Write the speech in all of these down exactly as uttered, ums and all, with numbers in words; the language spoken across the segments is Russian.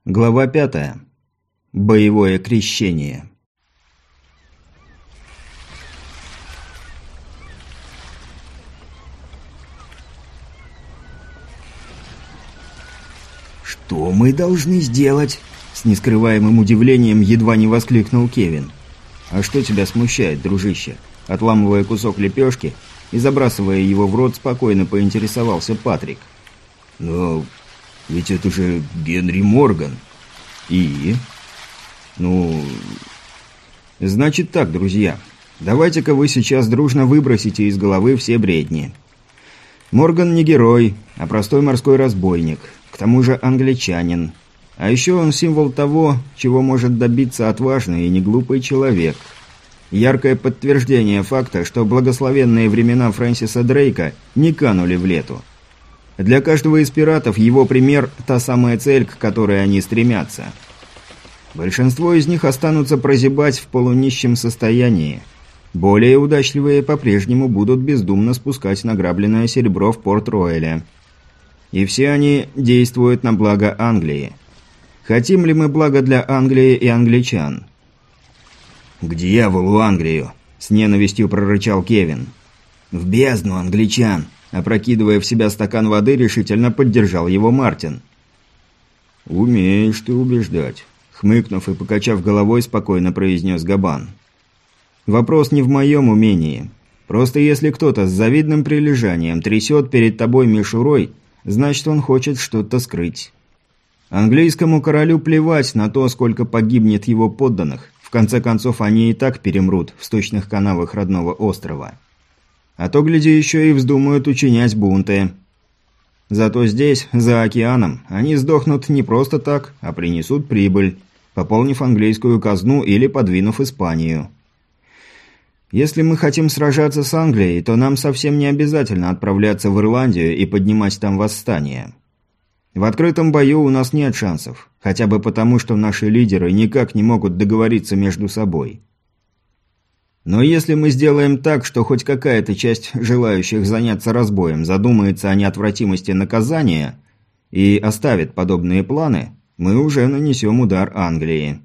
Глава пятая. Боевое крещение. «Что мы должны сделать?» С нескрываемым удивлением едва не воскликнул Кевин. «А что тебя смущает, дружище?» Отламывая кусок лепешки и забрасывая его в рот, спокойно поинтересовался Патрик. «Но ведь это же Генри Морган». «И?» «Ну... Значит так, друзья. Давайте-ка вы сейчас дружно выбросите из головы все бредни. Морган не герой, а простой морской разбойник. К тому же англичанин. А еще он символ того, чего может добиться отважный и неглупый человек. Яркое подтверждение факта, что благословенные времена Фрэнсиса Дрейка не канули в лету. Для каждого из пиратов его пример – та самая цель, к которой они стремятся. Большинство из них останутся прозябать в полунищем состоянии. Более удачливые по-прежнему будут бездумно спускать награбленное серебро в Порт-Рояле. И все они действуют на благо Англии. Хотим ли мы блага для Англии и англичан? «К дьяволу Англию!» – с ненавистью прорычал Кевин. «В бездну англичан!» – опрокидывая в себя стакан воды, решительно поддержал его Мартин. «Умеешь ты убеждать», – хмыкнув и покачав головой, спокойно произнес Габан. «Вопрос не в моем умении. Просто если кто-то с завидным прилежанием трясет перед тобой мишурой, значит, он хочет что-то скрыть. Английскому королю плевать на то, сколько погибнет его подданных. В конце концов, они и так перемрут в сточных канавах родного острова. А то, гляди, еще и вздумают учинять бунты. Зато здесь, за океаном, они сдохнут не просто так, а принесут прибыль, пополнив английскую казну или подвинув Испанию. Если мы хотим сражаться с Англией, то нам совсем не обязательно отправляться в Ирландию и поднимать там восстание. В открытом бою у нас нет шансов, хотя бы потому, что наши лидеры никак не могут договориться между собой. Но если мы сделаем так, что хоть какая-то часть желающих заняться разбоем задумается о неотвратимости наказания и оставит подобные планы, мы уже нанесем удар Англии.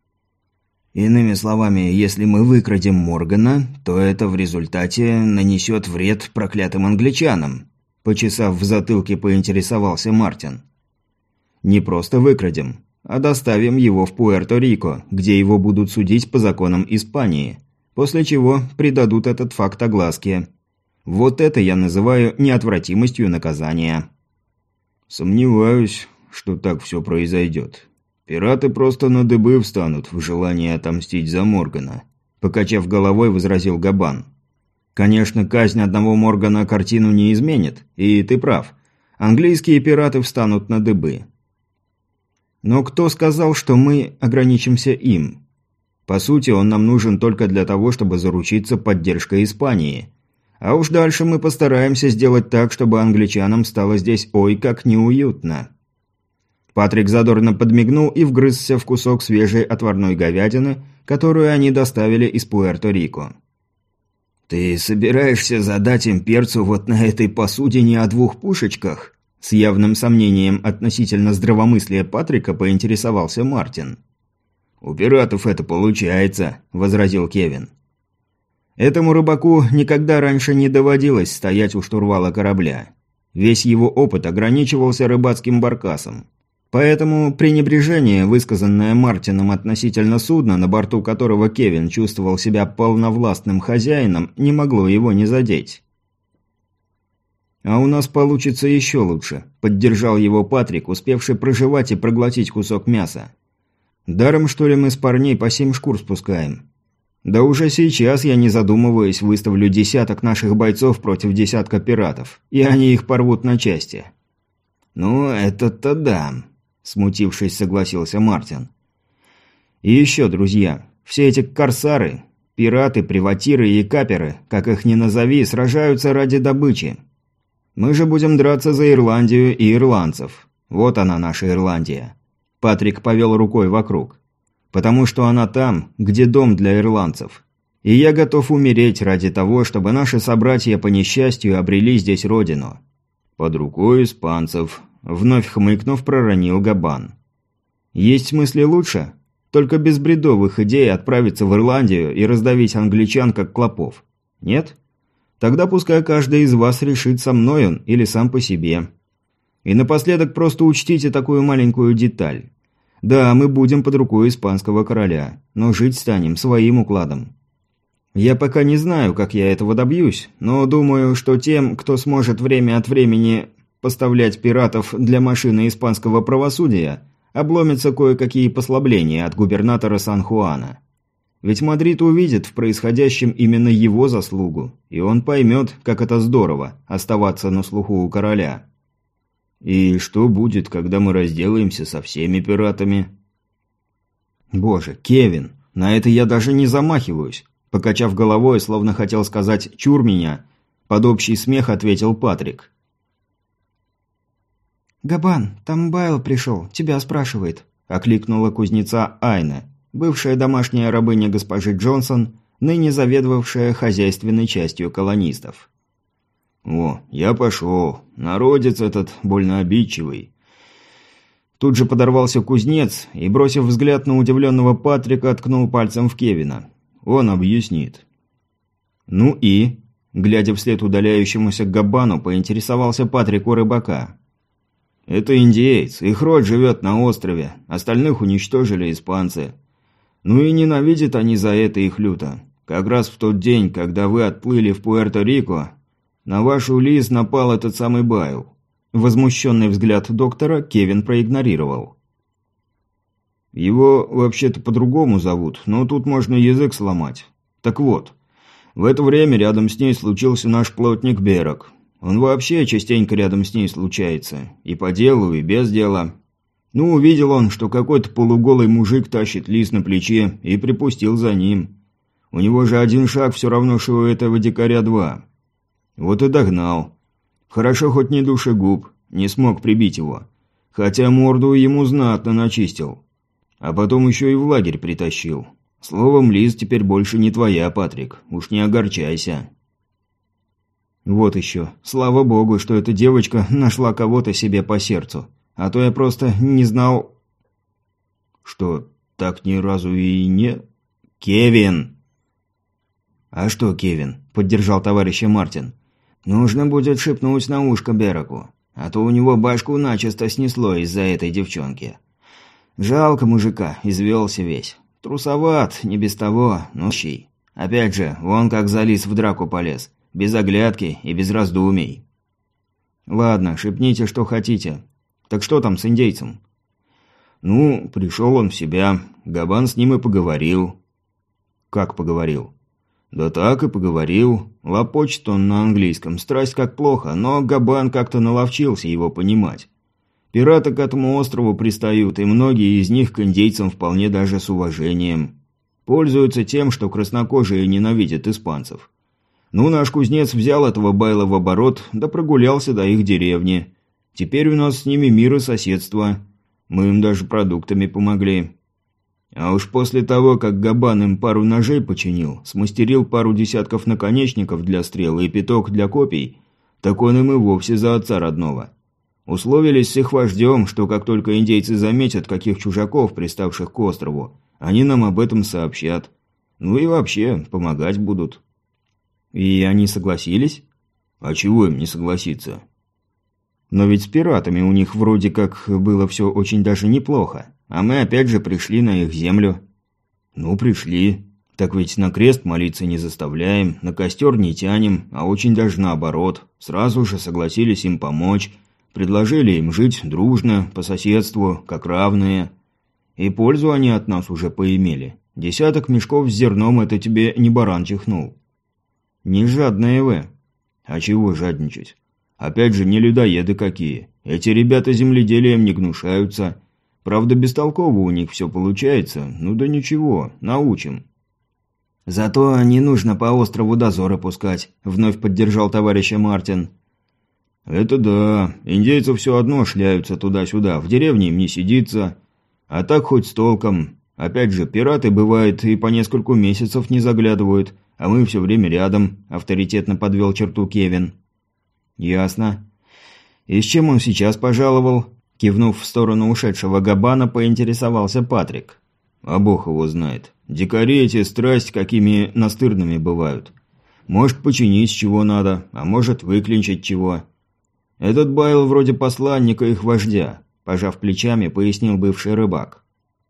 Иными словами, если мы выкрадем Моргана, то это в результате нанесет вред проклятым англичанам. Почесав в затылке, поинтересовался Мартин. «Не просто выкрадем, а доставим его в Пуэрто-Рико, где его будут судить по законам Испании, после чего придадут этот факт огласке. Вот это я называю неотвратимостью наказания». «Сомневаюсь, что так все произойдет. Пираты просто на дыбы встанут в желании отомстить за Моргана», – покачав головой, возразил Габан. «Конечно, казнь одного Моргана картину не изменит, и ты прав. Английские пираты встанут на дыбы. Но кто сказал, что мы ограничимся им? По сути, он нам нужен только для того, чтобы заручиться поддержкой Испании. А уж дальше мы постараемся сделать так, чтобы англичанам стало здесь ой как неуютно». Патрик задорно подмигнул и вгрызся в кусок свежей отварной говядины, которую они доставили из Пуэрто-Рико. «Ты собираешься задать им перцу вот на этой посудине о двух пушечках?» С явным сомнением относительно здравомыслия Патрика поинтересовался Мартин. «У пиратов это получается», – возразил Кевин. Этому рыбаку никогда раньше не доводилось стоять у штурвала корабля. Весь его опыт ограничивался рыбацким баркасом. Поэтому пренебрежение, высказанное Мартином относительно судна, на борту которого Кевин чувствовал себя полновластным хозяином, не могло его не задеть. «А у нас получится еще лучше», – поддержал его Патрик, успевший прожевать и проглотить кусок мяса. «Даром, что ли, мы с парней по семь шкур спускаем? Да уже сейчас, я не задумываясь, выставлю десяток наших бойцов против десятка пиратов, и они их порвут на части». «Ну, это-то да», – смутившись, согласился Мартин. «И еще, друзья, все эти корсары, пираты, приватиры и каперы, как их ни назови, сражаются ради добычи. Мы же будем драться за Ирландию и ирландцев. Вот она, наша Ирландия». Патрик повел рукой вокруг. «Потому что она там, где дом для ирландцев. И я готов умереть ради того, чтобы наши собратья по несчастью обрели здесь родину». «Под рукой испанцев», Вновь хмыкнув, проронил Габан. Есть в смысле лучше? Только без бредовых идей отправиться в Ирландию и раздавить англичан как клопов. Нет? Тогда пускай каждый из вас решит, со мной он или сам по себе. И напоследок просто учтите такую маленькую деталь. Да, мы будем под рукой испанского короля, но жить станем своим укладом. Я пока не знаю, как я этого добьюсь, но думаю, что тем, кто сможет время от времени поставлять пиратов для машины испанского правосудия, обломятся кое-какие послабления от губернатора Сан-Хуана. Ведь Мадрид увидит в происходящем именно его заслугу, и он поймет, как это здорово – оставаться на слуху у короля. И что будет, когда мы разделаемся со всеми пиратами? Боже, Кевин, на это я даже не замахиваюсь. Покачав головой, словно хотел сказать «чур меня», под общий смех ответил Патрик. «Габан, там Байл пришел, тебя спрашивает», – окликнула кузнеца Айна, бывшая домашняя рабыня госпожи Джонсон, ныне заведовавшая хозяйственной частью колонистов. «О, я пошел. Народец этот больно обидчивый». Тут же подорвался кузнец и, бросив взгляд на удивленного Патрика, ткнул пальцем в Кевина. Он объяснит. «Ну и?» – глядя вслед удаляющемуся Габану, поинтересовался Патрик у рыбака. «Это индеец, их род живет на острове, остальных уничтожили испанцы. Ну и ненавидят они за это их люто. Как раз в тот день, когда вы отплыли в Пуэрто-Рико, на вашу Лиз напал этот самый Байл». Возмущенный взгляд доктора Кевин проигнорировал. «Его вообще-то по-другому зовут, но тут можно язык сломать. Так вот, в это время рядом с ней случился наш плотник Берок. Он вообще частенько рядом с ней случается, и по делу, и без дела. Ну, увидел он, что какой-то полуголый мужик тащит Лиз на плече, и припустил за ним. У него же один шаг все равно, что у этого дикаря два. Вот и догнал. Хорошо хоть не душегуб, не смог прибить его. Хотя морду ему знатно начистил. А потом еще и в лагерь притащил. Словом, Лиз теперь больше не твоя, Патрик. Уж не огорчайся». «Вот еще. Слава богу, что эта девочка нашла кого-то себе по сердцу. А то я просто не знал...» «Что, так ни разу и не...» «Кевин!» «А что, Кевин?» – поддержал товарища Мартин. «Нужно будет шепнуть на ушко Бероку, а то у него башку начисто снесло из-за этой девчонки. Жалко мужика, извелся весь. Трусоват, не без того, но щей. Опять же, вон как залез в драку полез, без оглядки и без раздумий». «Ладно, шепните, что хотите. Так что там с индейцем?» «Ну, пришел он в себя. Габан с ним и поговорил». «Как поговорил?» «Да так и поговорил. Лопочет он на английском, страсть как плохо, но Габан как-то наловчился его понимать. Пираты к этому острову пристают, и многие из них к индейцам вполне даже с уважением. Пользуются тем, что краснокожие ненавидят испанцев. Ну, наш кузнец взял этого Байла в оборот, да прогулялся до их деревни. Теперь у нас с ними мир и соседство. Мы им даже продуктами помогли. А уж после того, как Габан им пару ножей починил, смастерил пару десятков наконечников для стрел и пяток для копий, так он им и вовсе за отца родного. Условились с их вождем, что как только индейцы заметят каких чужаков, приставших к острову, они нам об этом сообщат. Ну и вообще, помогать будут». «И они согласились?» «А чего им не согласиться?» «Но ведь с пиратами у них вроде как было все очень даже неплохо. А мы опять же пришли на их землю». «Ну, пришли. Так ведь на крест молиться не заставляем, на костер не тянем, а очень даже наоборот. Сразу же согласились им помочь, предложили им жить дружно, по соседству, как равные. И пользу они от нас уже поимели. Десяток мешков с зерном – это тебе не баран чихнул». «Не жадные вы». «А чего жадничать? Опять же, не людоеды какие. Эти ребята земледелием не гнушаются». Правда, бестолково у них все получается, ну да ничего, научим». «Зато не нужно по острову дозоры пускать», – вновь поддержал товарища Мартин. «Это да, индейцы все одно шляются туда-сюда, в деревне им не сидится. А так хоть с толком. Опять же, пираты, бывает, и по нескольку месяцев не заглядывают, а мы все время рядом», – авторитетно подвел черту Кевин. «Ясно. И с чем он сейчас пожаловал?» Кивнув в сторону ушедшего Габана, поинтересовался Патрик. А бог его знает. Дикари эти страсть какими настырными бывают. Может, починить с чего надо, а может, выклинчить чего. Этот Байл вроде посланника их вождя, пожав плечами, пояснил бывший рыбак.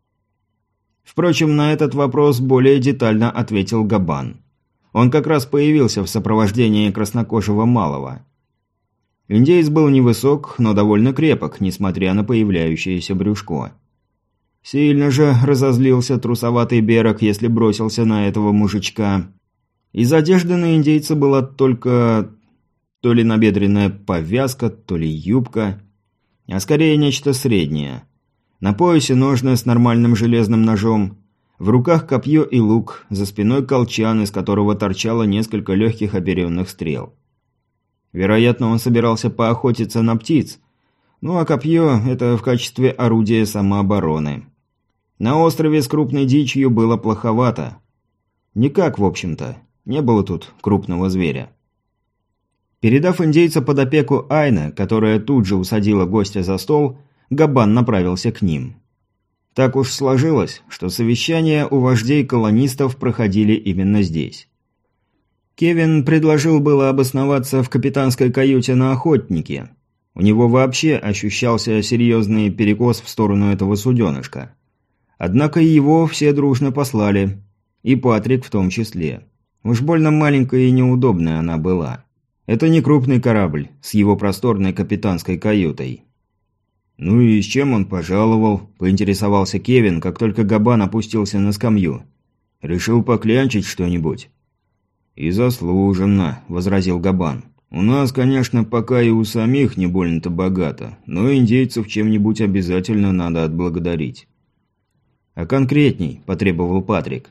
Впрочем, на этот вопрос более детально ответил Габан. Он как раз появился в сопровождении краснокожего малого. Индеец был невысок, но довольно крепок, несмотря на появляющееся брюшко. Сильно же разозлился трусоватый берег, если бросился на этого мужичка. Из одежды на индейца была только то ли набедренная повязка, то ли юбка, а скорее нечто среднее. На поясе ножны с нормальным железным ножом, в руках копье и лук, за спиной колчан, из которого торчало несколько легких оперенных стрел. Вероятно, он собирался поохотиться на птиц, ну а копье – это в качестве орудия самообороны. На острове с крупной дичью было плоховато. Никак, в общем-то, не было тут крупного зверя. Передав индейца под опеку Айна, которая тут же усадила гостя за стол, Габан направился к ним. Так уж сложилось, что совещания у вождей колонистов проходили именно здесь. Кевин предложил было обосноваться в капитанской каюте на охотнике. У него вообще ощущался серьезный перекос в сторону этого суденышка. Однако его все дружно послали, и Патрик в том числе. Уж больно маленькая и неудобная она была. Это не крупный корабль с его просторной капитанской каютой. «Ну и с чем он пожаловал?» – поинтересовался Кевин, как только Габан опустился на скамью. «Решил поклянчить что-нибудь?» «И заслуженно», – возразил Габан. «У нас, конечно, пока и у самих не больно-то богато, но индейцев чем-нибудь обязательно надо отблагодарить». «А конкретней?» – потребовал Патрик.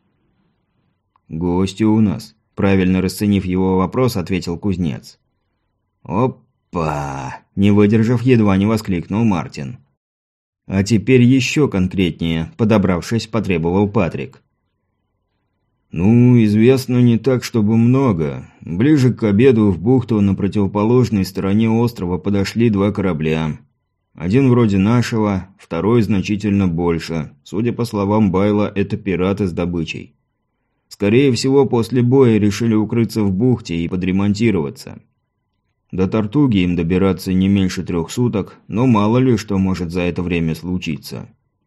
«Гости у нас», – правильно расценив его вопрос, ответил кузнец. «Опа!» – не выдержав, едва не воскликнул Мартин. «А теперь еще конкретнее», – подобравшись, потребовал Патрик. «Ну, известно не так, чтобы много. Ближе к обеду в бухту на противоположной стороне острова подошли два корабля. Один вроде нашего, второй значительно больше. Судя по словам Байла, это пираты с добычей. Скорее всего, после боя решили укрыться в бухте и подремонтироваться. До Тартуги им добираться не меньше трех суток, но мало ли что может за это время случиться».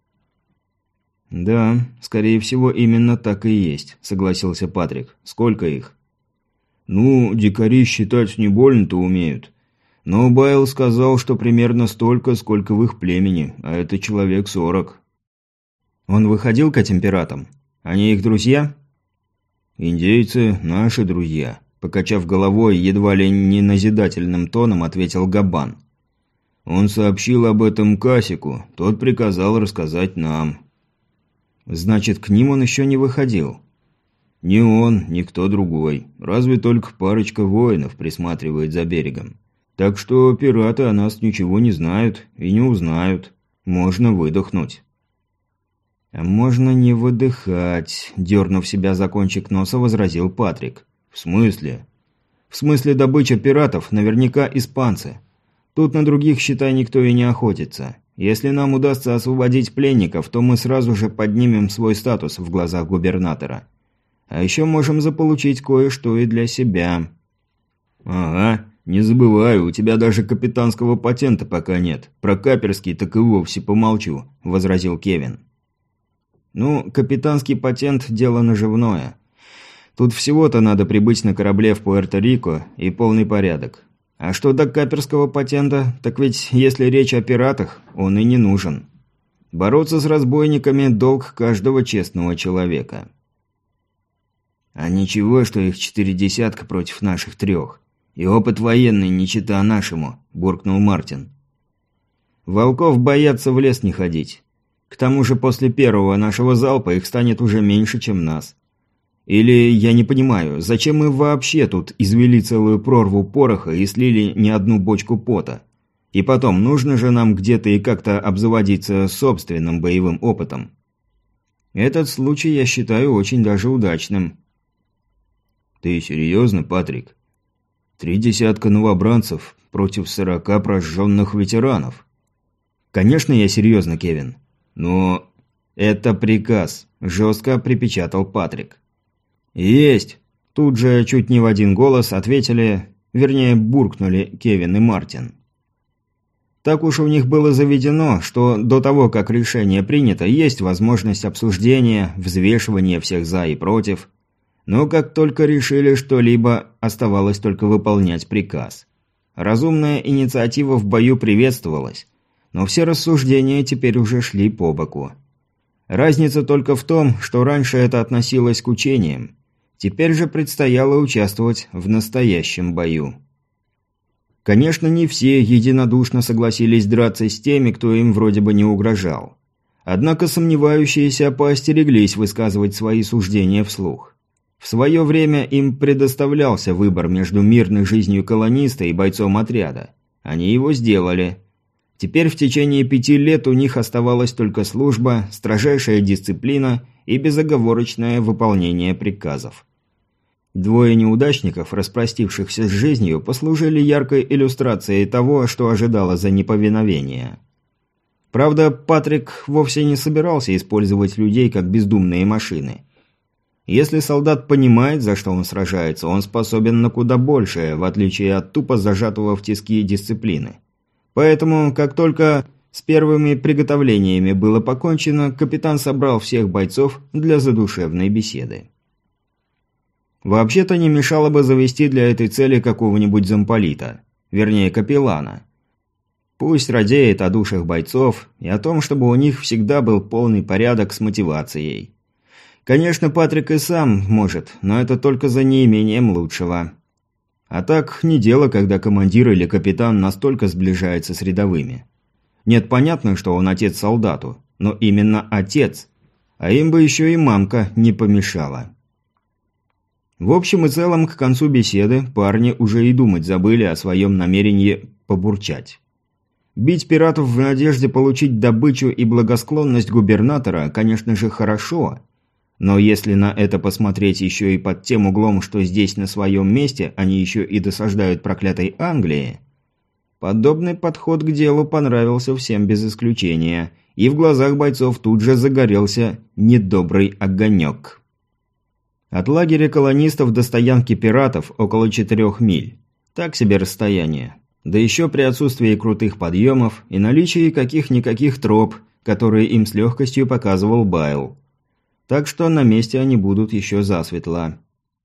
«Да, скорее всего, именно так и есть», – согласился Патрик. «Сколько их?» «Ну, дикари считать не больно-то умеют. Но Байл сказал, что примерно столько, сколько в их племени, а это человек сорок». «Он выходил к этим пиратам? Они их друзья?» «Индейцы – наши друзья», – покачав головой, едва ли не назидательным тоном ответил Габан. «Он сообщил об этом Касику, тот приказал рассказать нам». «Значит, к ним он еще не выходил?» «Ни он, ни кто другой. Разве только парочка воинов присматривает за берегом. Так что пираты о нас ничего не знают и не узнают. Можно выдохнуть». «А можно не выдыхать», – дернув себя за кончик носа, возразил Патрик. «В смысле?» «В смысле добыча пиратов наверняка испанцы. Тут на других, считай, никто и не охотится. Если нам удастся освободить пленников, то мы сразу же поднимем свой статус в глазах губернатора. А еще можем заполучить кое-что и для себя». «Ага, не забывай, у тебя даже капитанского патента пока нет. Про каперский так и вовсе помолчу», – возразил Кевин. «Ну, капитанский патент – дело наживное. Тут всего-то надо прибыть на корабле в Пуэрто-Рико и полный порядок. А что до каперского патента, так ведь если речь о пиратах, он и не нужен. Бороться с разбойниками – долг каждого честного человека». «А ничего, что их четыре десятка против наших трех. И опыт военный не чета нашему», – буркнул Мартин. «Волков боятся в лес не ходить. К тому же после первого нашего залпа их станет уже меньше, чем нас. Или, я не понимаю, зачем мы вообще тут извели целую прорву пороха и слили не одну бочку пота? И потом, нужно же нам где-то и как-то обзаводиться собственным боевым опытом. Этот случай я считаю очень даже удачным». «Ты серьезно, Патрик? Три десятка новобранцев против сорока прожженных ветеранов?» «Конечно, я серьезно, Кевин. Но это приказ», – жестко припечатал Патрик. «Есть!» – тут же чуть не в один голос ответили, вернее, буркнули Кевин и Мартин. Так уж у них было заведено, что до того, как решение принято, есть возможность обсуждения, взвешивания всех «за» и «против». Но как только решили что-либо, оставалось только выполнять приказ. Разумная инициатива в бою приветствовалась, но все рассуждения теперь уже шли по боку. Разница только в том, что раньше это относилось к учениям. Теперь же предстояло участвовать в настоящем бою. Конечно, не все единодушно согласились драться с теми, кто им вроде бы не угрожал. Однако сомневающиеся поостереглись высказывать свои суждения вслух. В свое время им предоставлялся выбор между мирной жизнью колониста и бойцом отряда. Они его сделали. Теперь в течение пяти лет у них оставалась только служба, строжайшая дисциплина и безоговорочное выполнение приказов. Двое неудачников, распростившихся с жизнью, послужили яркой иллюстрацией того, что ожидало за неповиновение. Правда, Патрик вовсе не собирался использовать людей как бездумные машины. Если солдат понимает, за что он сражается, он способен на куда большее, в отличие от тупо зажатого в тиски дисциплины. Поэтому, как только с первыми приготовлениями было покончено, капитан собрал всех бойцов для задушевной беседы. Вообще-то не мешало бы завести для этой цели какого-нибудь замполита, вернее капеллана. Пусть радеет о душах бойцов и о том, чтобы у них всегда был полный порядок с мотивацией. Конечно, Патрик и сам может, но это только за неимением лучшего. А так не дело, когда командир или капитан настолько сближается с рядовыми. Нет, понятно, что он отец солдату, но именно отец. А им бы еще и мамка не помешала. В общем и целом, к концу беседы парни уже и думать забыли о своем намерении побурчать. Бить пиратов в надежде получить добычу и благосклонность губернатора, конечно же, хорошо. Но если на это посмотреть еще и под тем углом, что здесь на своем месте они еще и досаждают проклятой Англии, подобный подход к делу понравился всем без исключения, и в глазах бойцов тут же загорелся недобрый огонек. От лагеря колонистов до стоянки пиратов около четырех миль. Так себе расстояние. Да еще при отсутствии крутых подъемов и наличии каких-никаких троп, которые им с легкостью показывал Байл. Так что на месте они будут еще засветло.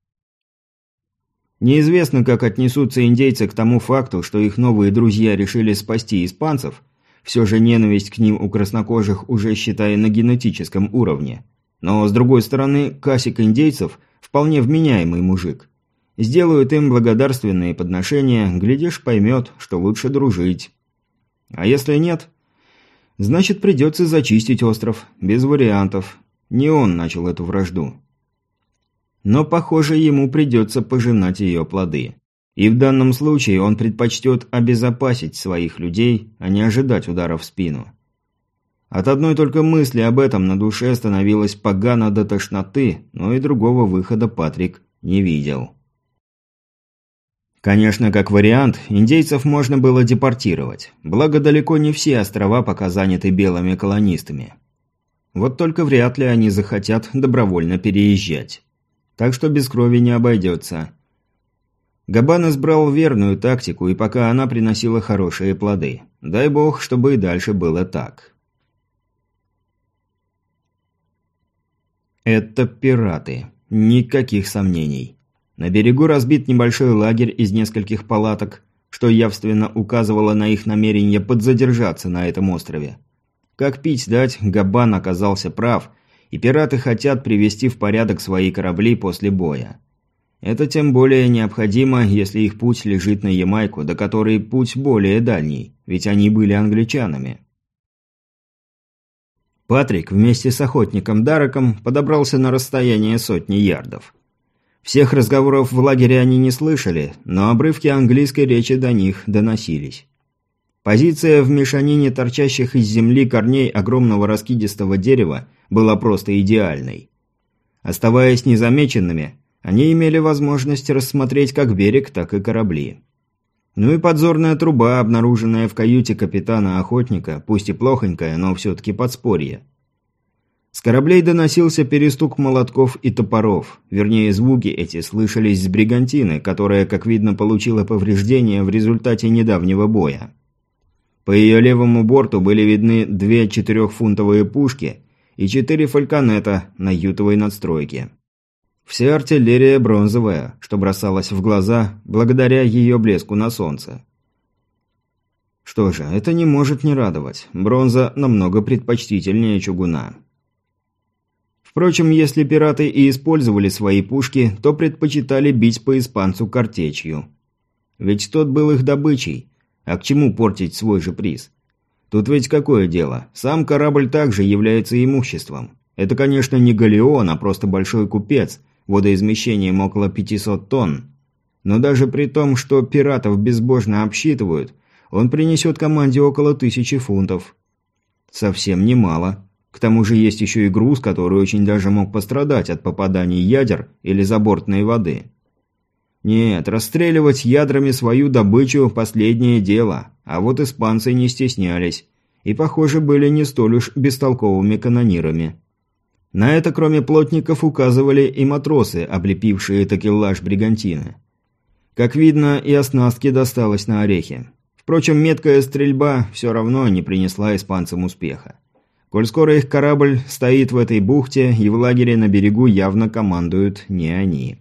Неизвестно, как отнесутся индейцы к тому факту, что их новые друзья решили спасти испанцев. Все же ненависть к ним у краснокожих уже, считай, на генетическом уровне. Но, с другой стороны, касик индейцев – вполне вменяемый мужик. Сделают им благодарственные подношения, глядишь, поймет, что лучше дружить. А если нет, значит придется зачистить остров, без вариантов. Не он начал эту вражду. Но, похоже, ему придется пожинать ее плоды. И в данном случае он предпочтет обезопасить своих людей, а не ожидать удара в спину. От одной только мысли об этом на душе становилось погано до тошноты, но и другого выхода Патрик не видел. Конечно, как вариант, индейцев можно было депортировать, благо далеко не все острова пока заняты белыми колонистами. Вот только вряд ли они захотят добровольно переезжать. Так что без крови не обойдется. Габан избрал верную тактику, и пока она приносила хорошие плоды. Дай бог, чтобы и дальше было так. Это пираты. Никаких сомнений. На берегу разбит небольшой лагерь из нескольких палаток, что явственно указывало на их намерение подзадержаться на этом острове. Как пить дать, Габан оказался прав, и пираты хотят привести в порядок свои корабли после боя. Это тем более необходимо, если их путь лежит на Ямайку, до которой путь более дальний, ведь они были англичанами. Патрик вместе с охотником Дарреком подобрался на расстояние сотни ярдов. Всех разговоров в лагере они не слышали, но обрывки английской речи до них доносились. Позиция в мешанине торчащих из земли корней огромного раскидистого дерева была просто идеальной. Оставаясь незамеченными, они имели возможность рассмотреть как берег, так и корабли. Ну и подзорная труба, обнаруженная в каюте капитана-охотника, пусть и плохонькая, но все-таки подспорье. С кораблей доносился перестук молотков и топоров, вернее звуки эти слышались с бригантины, которая, как видно, получила повреждения в результате недавнего боя. По ее левому борту были видны две четырехфунтовые пушки и четыре фальконета на ютовой надстройке. Вся артиллерия бронзовая, что бросалось в глаза благодаря ее блеску на солнце. Что же, это не может не радовать. Бронза намного предпочтительнее чугуна. Впрочем, если пираты и использовали свои пушки, то предпочитали бить по испанцу картечью. Ведь тот был их добычей, а к чему портить свой же приз? Тут ведь какое дело, сам корабль также является имуществом. Это, конечно, не галеон, а просто большой купец, водоизмещением около пятисот тонн. Но даже при том, что пиратов безбожно обсчитывают, он принесет команде около тысячи фунтов. Совсем немало. К тому же есть еще и груз, который очень даже мог пострадать от попаданий ядер или забортной воды. Нет, расстреливать ядрами свою добычу – последнее дело, а вот испанцы не стеснялись. И, похоже, были не столь уж бестолковыми канонирами. На это, кроме плотников, указывали и матросы, облепившие такеллаж бригантины. Как видно, и оснастке досталось на орехи. Впрочем, меткая стрельба все равно не принесла испанцам успеха. Коль скоро их корабль стоит в этой бухте, и в лагере на берегу явно командуют не они.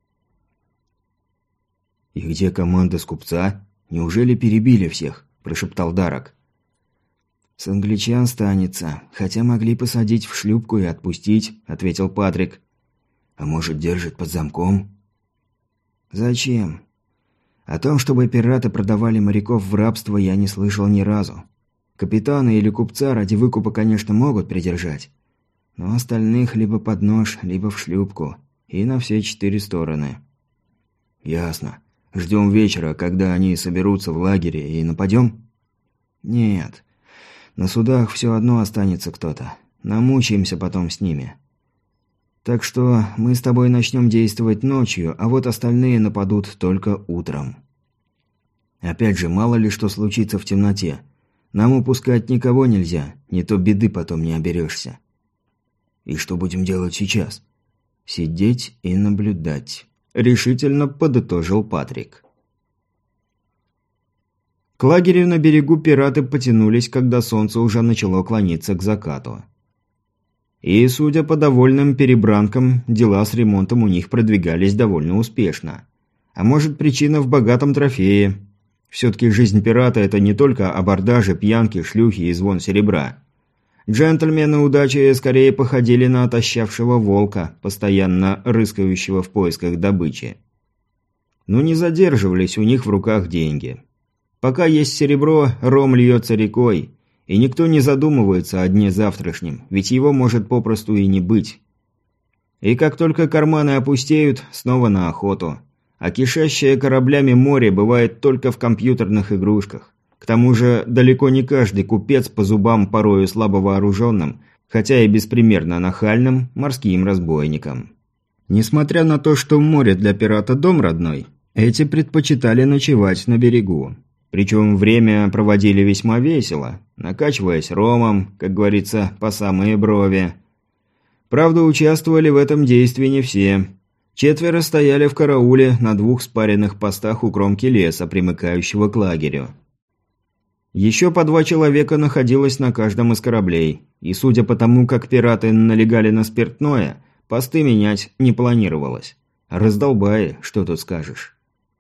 «И где команда с купца? Неужели перебили всех?» – прошептал Дарак. «С англичан станется, хотя могли посадить в шлюпку и отпустить», – ответил Патрик. «А может, держит под замком?» «Зачем? О том, чтобы пираты продавали моряков в рабство, я не слышал ни разу. Капитана или купца ради выкупа, конечно, могут придержать, но остальных либо под нож, либо в шлюпку, и на все четыре стороны». «Ясно. Ждем вечера, когда они соберутся в лагере, и нападем?» «Нет. На судах все одно останется кто-то. Намучаемся потом с ними. Так что мы с тобой начнем действовать ночью, а вот остальные нападут только утром». «Опять же, мало ли что случится в темноте. Нам упускать никого нельзя, не то беды потом не оберешься». «И что будем делать сейчас?» «Сидеть и наблюдать», – решительно подытожил Патрик. К лагерю на берегу пираты потянулись, когда солнце уже начало клониться к закату. И, судя по довольным перебранкам, дела с ремонтом у них продвигались довольно успешно. А может, причина в богатом трофее? Все-таки жизнь пирата – это не только абордажи, пьянки, шлюхи и звон серебра. Джентльмены удачи скорее походили на отощавшего волка, постоянно рыскающего в поисках добычи. Но не задерживались у них в руках деньги. Пока есть серебро, ром льется рекой, и никто не задумывается о дне завтрашнем, ведь его может попросту и не быть. И как только карманы опустеют, снова на охоту. А кишащее кораблями море бывает только в компьютерных игрушках. К тому же далеко не каждый купец по зубам порою слабо вооруженным, хотя и беспримерно нахальным, морским разбойникам. Несмотря на то, что море для пирата дом родной, эти предпочитали ночевать на берегу. Причем время проводили весьма весело, накачиваясь ромом, как говорится, по самые брови. Правда, участвовали в этом действии не все. Четверо стояли в карауле на двух спаренных постах у кромки леса, примыкающего к лагерю. Еще по два человека находилось на каждом из кораблей, и судя по тому, как пираты налегали на спиртное, посты менять не планировалось. Раздолбай, что тут скажешь.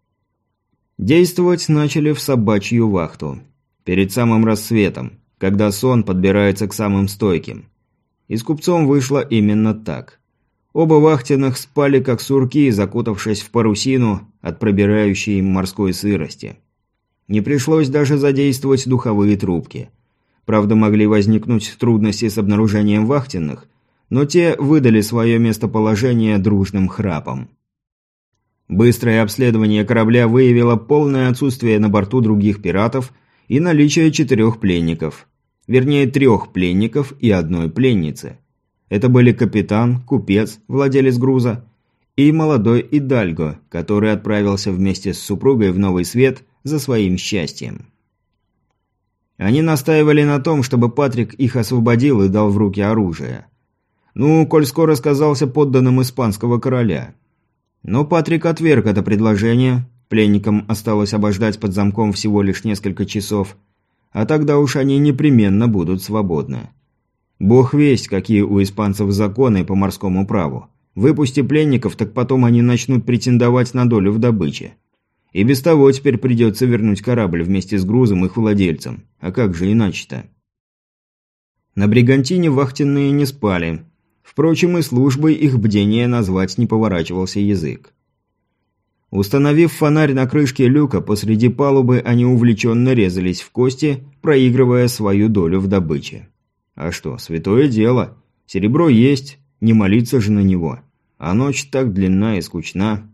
Действовать начали в собачью вахту. Перед самым рассветом, когда сон подбирается к самым стойким. И с купцом вышло именно так. Оба вахтенных спали как сурки, закутавшись в парусину от пробирающей им морской сырости. Не пришлось даже задействовать духовые трубки. Правда, могли возникнуть трудности с обнаружением вахтенных, но те выдали свое местоположение дружным храпом. Быстрое обследование корабля выявило полное отсутствие на борту других пиратов и наличие четырех пленников. Вернее, трех пленников и одной пленницы. Это были капитан, купец, владелец груза, и молодой Идальго, который отправился вместе с супругой в Новый Свет за своим счастьем. Они настаивали на том, чтобы Патрик их освободил и дал в руки оружие. Ну, коль скоро сказался подданным испанского короля. Но Патрик отверг это предложение, пленникам осталось обождать под замком всего лишь несколько часов, а тогда уж они непременно будут свободны. Бог весть, какие у испанцев законы по морскому праву. Выпусти пленников, так потом они начнут претендовать на долю в добыче. И без того теперь придется вернуть корабль вместе с грузом их владельцам. А как же иначе-то? На Бригантине вахтенные не спали. Впрочем, и службой их бдения назвать не поворачивался язык. Установив фонарь на крышке люка, посреди палубы они увлеченно резались в кости, проигрывая свою долю в добыче. А что, святое дело. Серебро есть, не молиться же на него. А ночь так длинна и скучна.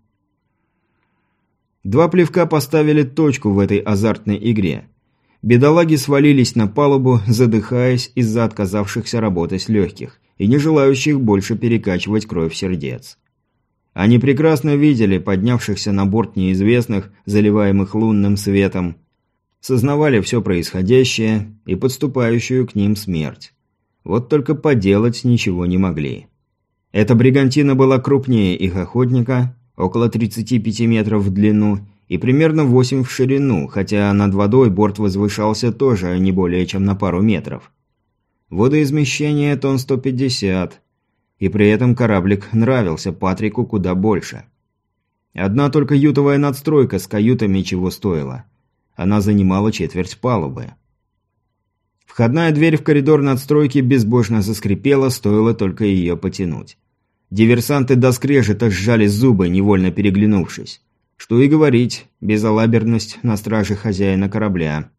Два плевка поставили точку в этой азартной игре. Бедолаги свалились на палубу, задыхаясь из-за отказавшихся работать легких и не желающих больше перекачивать кровь сердец. Они прекрасно видели поднявшихся на борт неизвестных, заливаемых лунным светом, сознавали все происходящее и подступающую к ним смерть. Вот только поделать ничего не могли. Эта бригантина была крупнее их охотника, около тридцати пяти метров в длину и примерно восемь в ширину, хотя над водой борт возвышался тоже не более чем на пару метров. Водоизмещение тонн сто пятьдесят, и при этом кораблик нравился Патрику куда больше. Одна только ютовая надстройка с каютами чего стоила. Она занимала четверть палубы. Входная дверь в коридор надстройки безбожно заскрипела, стоило только ее потянуть. Диверсанты до скрежета сжали зубы, невольно переглянувшись. Что и говорить, безалаберность на страже хозяина корабля.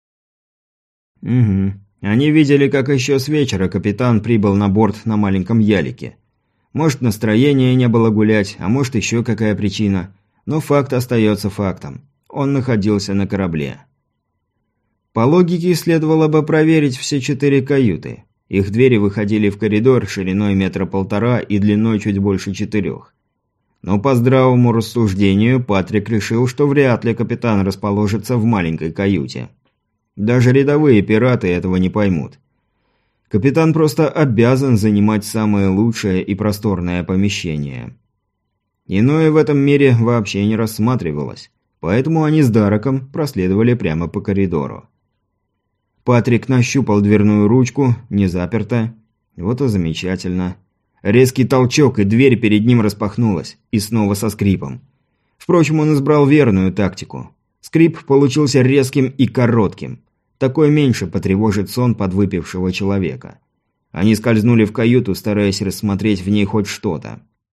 Угу. Они видели, как еще с вечера капитан прибыл на борт на маленьком ялике. Может, настроения не было гулять, а может, еще какая причина. Но факт остается фактом. Он находился на корабле. По логике, следовало бы проверить все четыре каюты. Их двери выходили в коридор шириной метра полтора и длиной чуть больше четырех. Но по здравому рассуждению Патрик решил, что вряд ли капитан расположится в маленькой каюте. Даже рядовые пираты этого не поймут. Капитан просто обязан занимать самое лучшее и просторное помещение. Иное в этом мире вообще не рассматривалось, поэтому они с Дараком проследовали прямо по коридору. Патрик нащупал дверную ручку, не заперта. Вот и замечательно. Резкий толчок, и дверь перед ним распахнулась, и снова со скрипом. Впрочем, он избрал верную тактику. Скрип получился резким и коротким. Такой меньше потревожит сон подвыпившего человека. Они скользнули в каюту, стараясь рассмотреть в ней хоть что-то.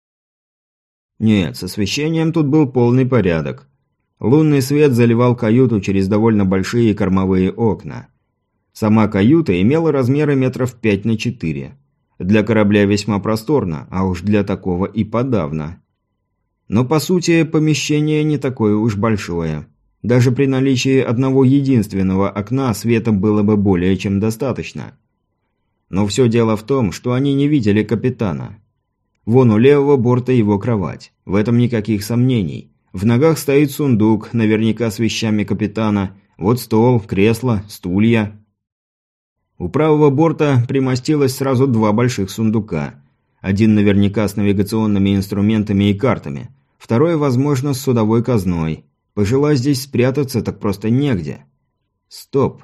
Нет, с освещением тут был полный порядок. Лунный свет заливал каюту через довольно большие кормовые окна. Сама каюта имела размеры метров пять на четыре. Для корабля весьма просторно, а уж для такого и подавно. Но по сути помещение не такое уж большое. Даже при наличии одного единственного окна света было бы более чем достаточно. Но все дело в том, что они не видели капитана. Вон у левого борта его кровать. В этом никаких сомнений. В ногах стоит сундук, наверняка с вещами капитана. Вот стол, кресло, стулья. У правого борта примостилось сразу два больших сундука. Один наверняка с навигационными инструментами и картами. Второй, возможно, с судовой казной. Пожелай здесь спрятаться, так просто негде. Стоп.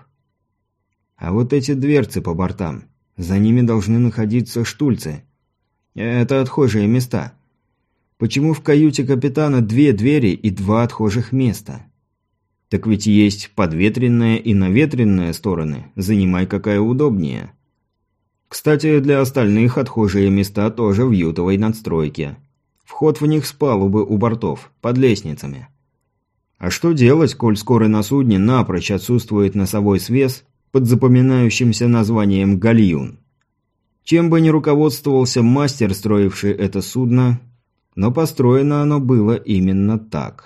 А вот эти дверцы по бортам. За ними должны находиться штульцы. Это отхожие места. Почему в каюте капитана две двери и два отхожих места? Так ведь есть подветренная и наветренная стороны. Занимай какая удобнее. Кстати, для остальных отхожие места тоже в ютовой надстройке. Вход в них с палубы у бортов, под лестницами. А что делать, коль скоро на судне напрочь отсутствует носовой свес под запоминающимся названием «гальюн»? Чем бы ни руководствовался мастер, строивший это судно, но построено оно было именно так.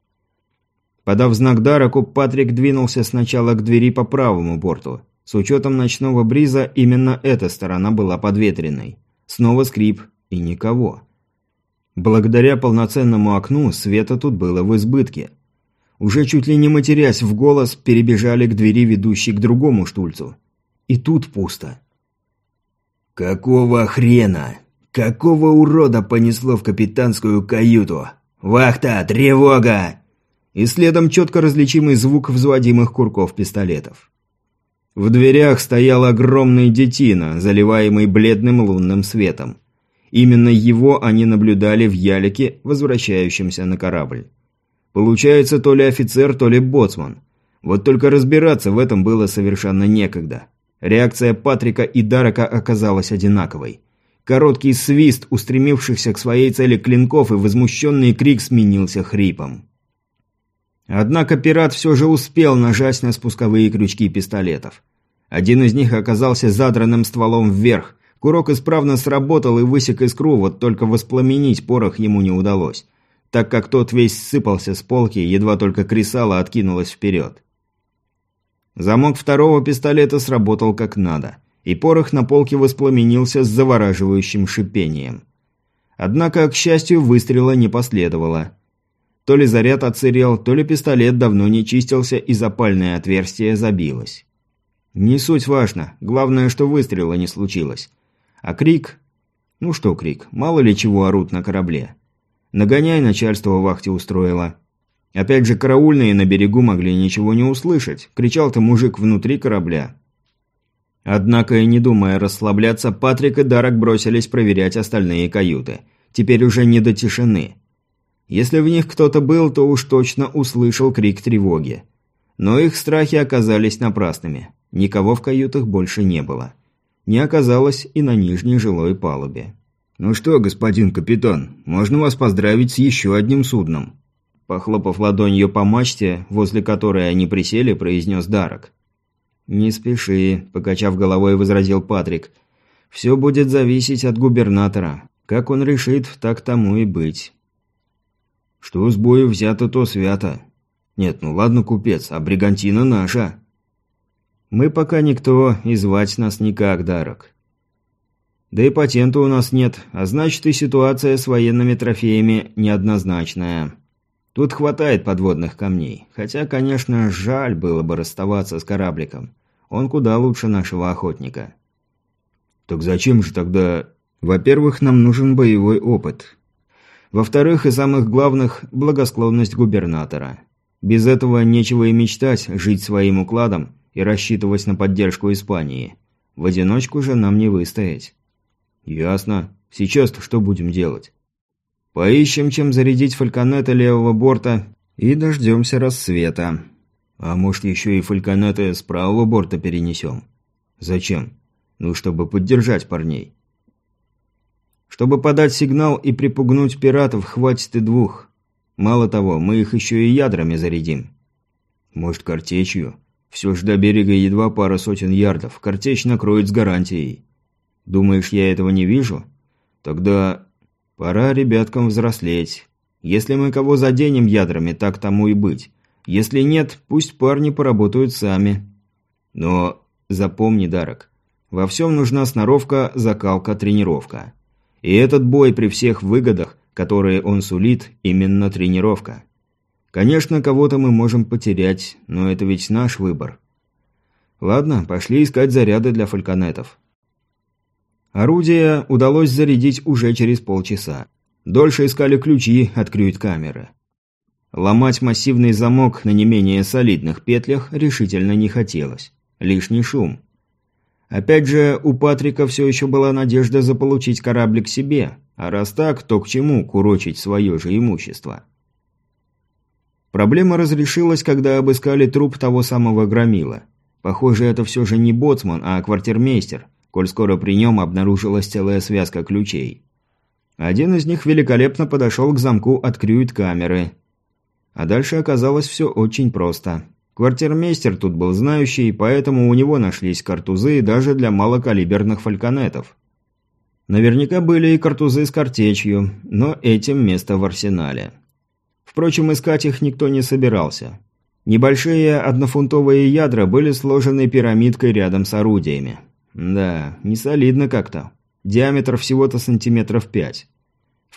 Подав знак Дараку, Патрик двинулся сначала к двери по правому борту. С учетом ночного бриза, именно эта сторона была подветренной. Снова скрип, и никого. Благодаря полноценному окну света тут было в избытке. Уже чуть ли не матерясь в голос, перебежали к двери, ведущей к другому штульцу. И тут пусто. «Какого хрена? Какого урода понесло в капитанскую каюту? Вахта! Тревога!» И следом четко различимый звук взводимых курков пистолетов. В дверях стоял огромный детина, заливаемый бледным лунным светом. Именно его они наблюдали в ялике, возвращающемся на корабль. Получается, то ли офицер, то ли боцман. Вот только разбираться в этом было совершенно некогда. Реакция Патрика и Дарака оказалась одинаковой. Короткий свист устремившихся к своей цели клинков и возмущенный крик сменился хрипом. Однако пират все же успел нажать на спусковые крючки пистолетов. Один из них оказался задранным стволом вверх. Курок исправно сработал и высек искру, вот только воспламенить порох ему не удалось, так как тот весь сыпался с полки, едва только кресало откинулось вперед. Замок второго пистолета сработал как надо, и порох на полке воспламенился с завораживающим шипением. Однако, к счастью, выстрела не последовало. То ли заряд отсырел, то ли пистолет давно не чистился и запальное отверстие забилось. Не суть важно, главное, что выстрела не случилось. А крик? Ну что крик, мало ли чего орут на корабле. Нагоняй начальство в вахте устроило. Опять же, караульные на берегу могли ничего не услышать, кричал-то мужик внутри корабля. Однако, и не думая расслабляться, Патрик и Дарак бросились проверять остальные каюты. Теперь уже не до тишины. Если в них кто-то был, то уж точно услышал крик тревоги. Но их страхи оказались напрасными. Никого в каютах больше не было. Не оказалось и на нижней жилой палубе. «Ну что, господин капитан, можно вас поздравить с еще одним судном?» Похлопав ладонью по мачте, возле которой они присели, произнес Дарак. «Не спеши», – покачав головой, возразил Патрик. «Все будет зависеть от губернатора. Как он решит, так тому и быть». «Что с бою взято, то свято. Нет, ну ладно, купец, а бригантина наша». «Мы пока никто, и звать нас никак, Дарак. Да и патента у нас нет, а значит и ситуация с военными трофеями неоднозначная. Тут хватает подводных камней, хотя, конечно, жаль было бы расставаться с корабликом. Он куда лучше нашего охотника». «Так зачем же тогда...» «Во-первых, нам нужен боевой опыт. Во-вторых, и самых главных, благосклонность губернатора. Без этого нечего и мечтать жить своим укладом и рассчитывать на поддержку Испании. В одиночку же нам не выстоять». «Ясно. Сейчас-то что будем делать?» «Поищем, чем зарядить фальконеты левого борта и дождемся рассвета. А может, еще и фальконеты с правого борта перенесем?» «Зачем?» «Ну, чтобы поддержать парней». «Чтобы подать сигнал и припугнуть пиратов, хватит и двух. Мало того, мы их еще и ядрами зарядим». «Может, картечью? Все ж до берега едва пара сотен ярдов. Картечь накроет с гарантией». «Думаешь, я этого не вижу? Тогда пора ребяткам взрослеть. Если мы кого заденем ядрами, так тому и быть. Если нет, пусть парни поработают сами. Но запомни, Дарак, во всем нужна сноровка, закалка, тренировка. И этот бой при всех выгодах, которые он сулит, именно тренировка. Конечно, кого-то мы можем потерять, но это ведь наш выбор. Ладно, пошли искать заряды для фальконетов». Орудие удалось зарядить уже через полчаса. Дольше искали ключи от крюит-камеры. Ломать массивный замок на не менее солидных петлях решительно не хотелось. Лишний шум. Опять же, у Патрика все еще была надежда заполучить кораблик себе, а раз так, то к чему курочить свое же имущество? Проблема разрешилась, когда обыскали труп того самого громила. Похоже, это все же не боцман, а квартирмейстер, коль скоро при нем обнаружилась целая связка ключей. Один из них великолепно подошел к замку от крюит-камеры. А дальше оказалось все очень просто. Квартирмейстер тут был знающий, поэтому у него нашлись картузы даже для малокалиберных фальконетов. Наверняка были и картузы с картечью, но этим место в арсенале. Впрочем, искать их никто не собирался. Небольшие однофунтовые ядра были сложены пирамидкой рядом с орудиями. Да, не солидно как-то. Диаметр всего-то сантиметров пять. В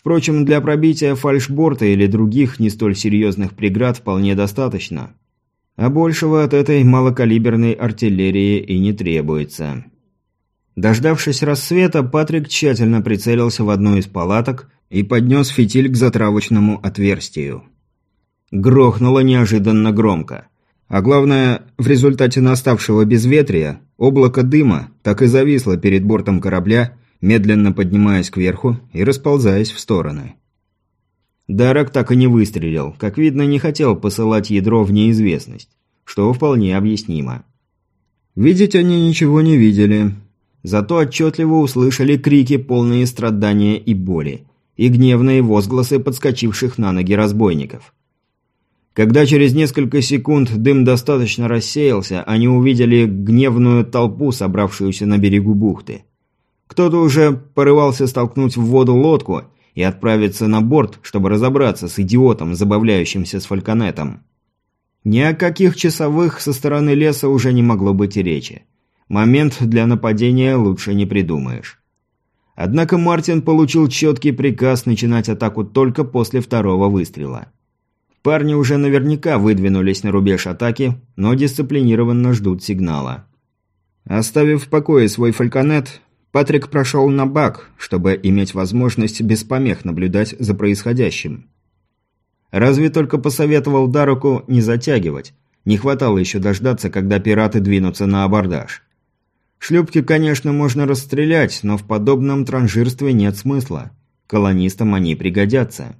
Впрочем, для пробития фальшборта или других не столь серьезных преград вполне достаточно. А большего от этой малокалиберной артиллерии и не требуется. Дождавшись рассвета, Патрик тщательно прицелился в одну из палаток и поднес фитиль к затравочному отверстию. Грохнуло неожиданно громко. А главное, в результате наставшего безветрия, облако дыма так и зависло перед бортом корабля, медленно поднимаясь кверху и расползаясь в стороны. Дарак так и не выстрелил, как видно, не хотел посылать ядро в неизвестность, что вполне объяснимо. Видеть они ничего не видели, зато отчетливо услышали крики, полные страдания и боли, и гневные возгласы подскочивших на ноги разбойников. Когда через несколько секунд дым достаточно рассеялся, они увидели гневную толпу, собравшуюся на берегу бухты. Кто-то уже порывался столкнуть в воду лодку и отправиться на борт, чтобы разобраться с идиотом, забавляющимся с фальконетом. Ни о каких часовых со стороны леса уже не могло быть и речи. Момент для нападения лучше не придумаешь. Однако Мартин получил четкий приказ начинать атаку только после второго выстрела. Парни уже наверняка выдвинулись на рубеж атаки, но дисциплинированно ждут сигнала. Оставив в покое свой фальконет, Патрик прошел на бак, чтобы иметь возможность без помех наблюдать за происходящим. Разве только посоветовал Дараку не затягивать. Не хватало еще дождаться, когда пираты двинутся на абордаж. Шлюпки, конечно, можно расстрелять, но в подобном транжирстве нет смысла. Колонистам они пригодятся.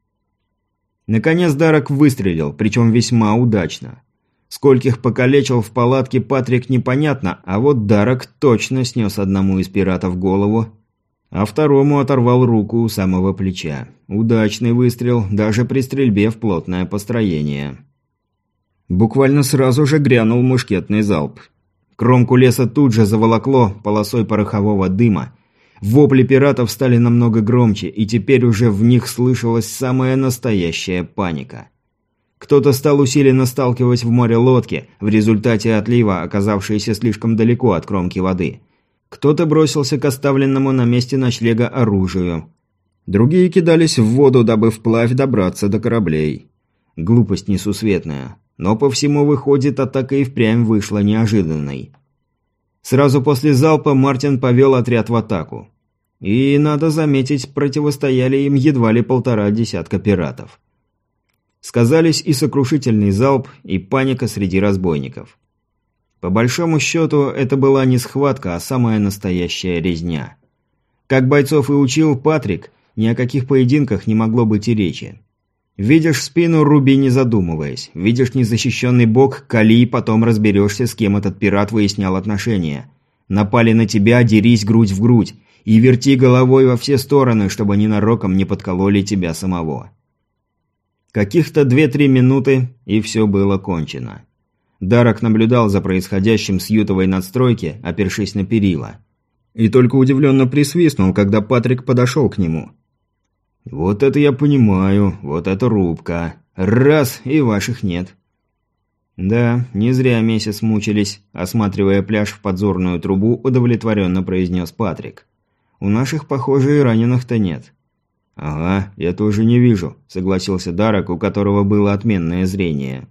Наконец Дарак выстрелил, причем весьма удачно. Скольких покалечил в палатке Патрик непонятно, а вот Дарак точно снес одному из пиратов голову, а второму оторвал руку у самого плеча. Удачный выстрел, даже при стрельбе в плотное построение. Буквально сразу же грянул мушкетный залп. Кромку леса тут же заволокло полосой порохового дыма. Вопли пиратов стали намного громче, и теперь уже в них слышалась самая настоящая паника. Кто-то стал усиленно сталкивать в море лодки, в результате отлива, оказавшиеся слишком далеко от кромки воды. Кто-то бросился к оставленному на месте ночлега оружию. Другие кидались в воду, дабы вплавь добраться до кораблей. Глупость несусветная. Но по всему выходит, атака и впрямь вышла неожиданной. Сразу после залпа Мартин повел отряд в атаку. И, надо заметить, противостояли им едва ли полтора десятка пиратов. Сказались и сокрушительный залп, и паника среди разбойников. По большому счету, это была не схватка, а самая настоящая резня. Как бойцов и учил Патрик, ни о каких поединках не могло быть и речи. Видишь спину – руби, не задумываясь. Видишь незащищенный бок – кали, и потом разберешься, с кем этот пират выяснял отношения. Напали на тебя – дерись грудь в грудь. И верти головой во все стороны, чтобы ненароком не подкололи тебя самого. Каких-то две-три минуты, и все было кончено. Дарак наблюдал за происходящим с ютовой надстройки, опершись на перила. И только удивленно присвистнул, когда Патрик подошел к нему. «Вот это я понимаю, вот это рубка. Раз, и ваших нет». «Да, не зря месяц мучились», – осматривая пляж в подзорную трубу, удовлетворенно произнес Патрик. «У наших, похоже, и раненых-то нет». «Ага, я тоже не вижу», – согласился Дарак, у которого было отменное зрение.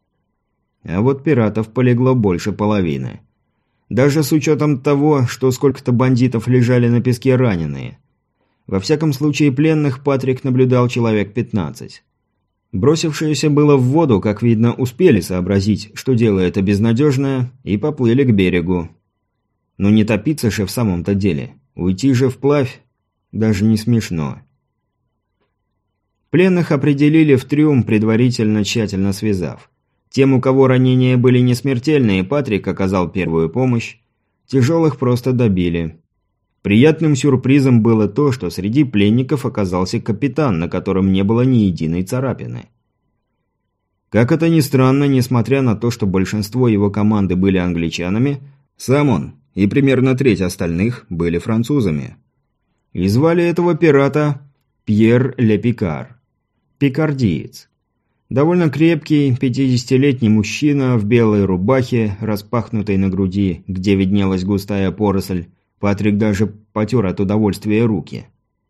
А вот пиратов полегло больше половины. Даже с учетом того, что сколько-то бандитов лежали на песке раненые. Во всяком случае, пленных Патрик наблюдал человек пятнадцать. Бросившиеся было в воду, как видно, успели сообразить, что дело это безнадежное, и поплыли к берегу. Но не топиться же в самом-то деле. Уйти же вплавь даже не смешно. Пленных определили в трюм, предварительно тщательно связав. Тем, у кого ранения были не смертельные, Патрик оказал первую помощь. Тяжелых просто добили. Приятным сюрпризом было то, что среди пленников оказался капитан, на котором не было ни единой царапины. Как это ни странно, несмотря на то, что большинство его команды были англичанами, сам он и примерно треть остальных были французами. И звали этого пирата Пьер Ле Пикар. Пикардиец. Довольно крепкий, пятидесятилетний мужчина в белой рубахе, распахнутой на груди, где виднелась густая поросль. Патрик даже потер от удовольствия руки.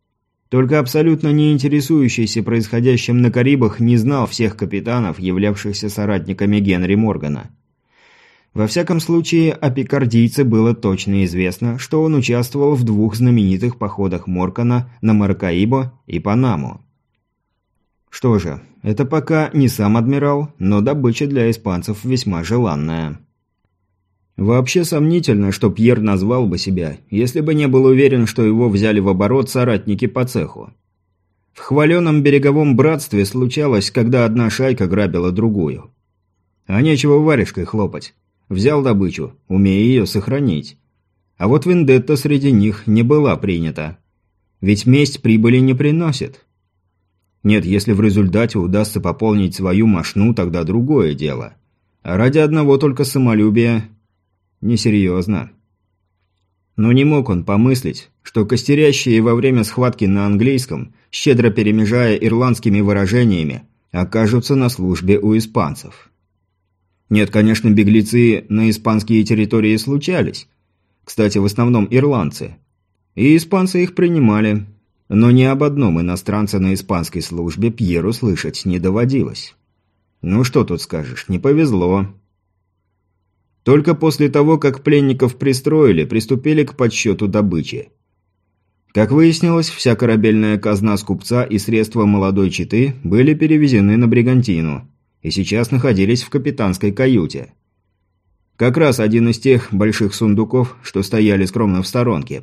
Только абсолютно не интересующийся происходящим на Карибах не знал всех капитанов, являвшихся соратниками Генри Моргана. Во всяком случае, о пикардийце было точно известно, что он участвовал в двух знаменитых походах Моргана на Маракайбо и Панаму. Что же, это пока не сам адмирал, но добыча для испанцев весьма желанная. Вообще сомнительно, что Пьер назвал бы себя, если бы не был уверен, что его взяли в оборот соратники по цеху. В хваленом береговом братстве случалось, когда одна шайка грабила другую. А нечего варежкой хлопать. Взял добычу, умея ее сохранить. А вот вендетта среди них не была принята. Ведь месть прибыли не приносит. Нет, если в результате удастся пополнить свою мошну, тогда другое дело. А ради одного только самолюбия... Несерьезно. Но не мог он помыслить, что костерящие во время схватки на английском, щедро перемежая ирландскими выражениями, окажутся на службе у испанцев. Нет, конечно, беглецы на испанские территории случались. Кстати, в основном ирландцы. И испанцы их принимали. Но ни об одном иностранце на испанской службе Пьеру слышать не доводилось. Ну что тут скажешь, не повезло. Только после того, как пленников пристроили, приступили к подсчету добычи. Как выяснилось, вся корабельная казна скупца и средства молодой четы были перевезены на Бригантину и сейчас находились в капитанской каюте. Как раз один из тех больших сундуков, что стояли скромно в сторонке.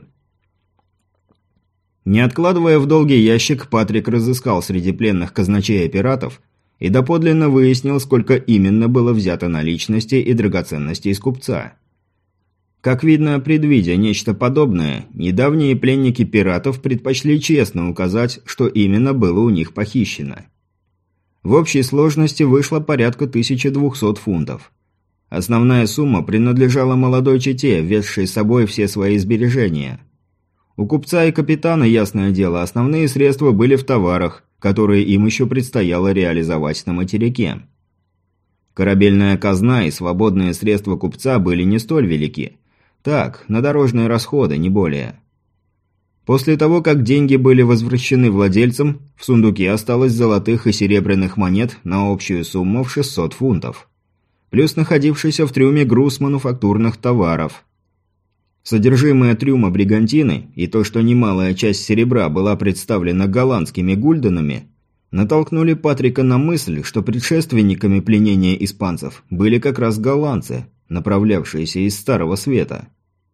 Не откладывая в долгий ящик, Патрик разыскал среди пленных казначея пиратов и доподлинно выяснил, сколько именно было взято наличности и драгоценностей из купца. Как видно, предвидя нечто подобное, недавние пленники пиратов предпочли честно указать, что именно было у них похищено. В общей сложности вышло порядка тысячи двухсот фунтов. Основная сумма принадлежала молодой чете, везшей с собой все свои сбережения. У купца и капитана, ясное дело, основные средства были в товарах, которые им еще предстояло реализовать на материке. Корабельная казна и свободные средства купца были не столь велики. Так, на дорожные расходы, не более. После того, как деньги были возвращены владельцам, в сундуке осталось золотых и серебряных монет на общую сумму в шестьсот фунтов. Плюс находившийся в трюме груз мануфактурных товаров. Содержимое трюма Бригантины и то, что немалая часть серебра была представлена голландскими гульденами, натолкнули Патрика на мысль, что предшественниками пленения испанцев были как раз голландцы, направлявшиеся из Старого Света.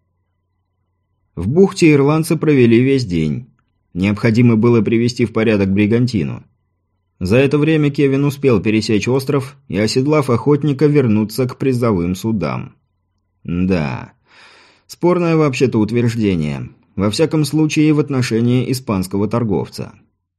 В бухте ирландцы провели весь день. Необходимо было привести в порядок Бригантину. За это время Кевин успел пересечь остров и, оседлав охотника, вернуться к призовым судам. Да, спорное вообще-то утверждение. Во всяком случае, в отношении испанского торговца.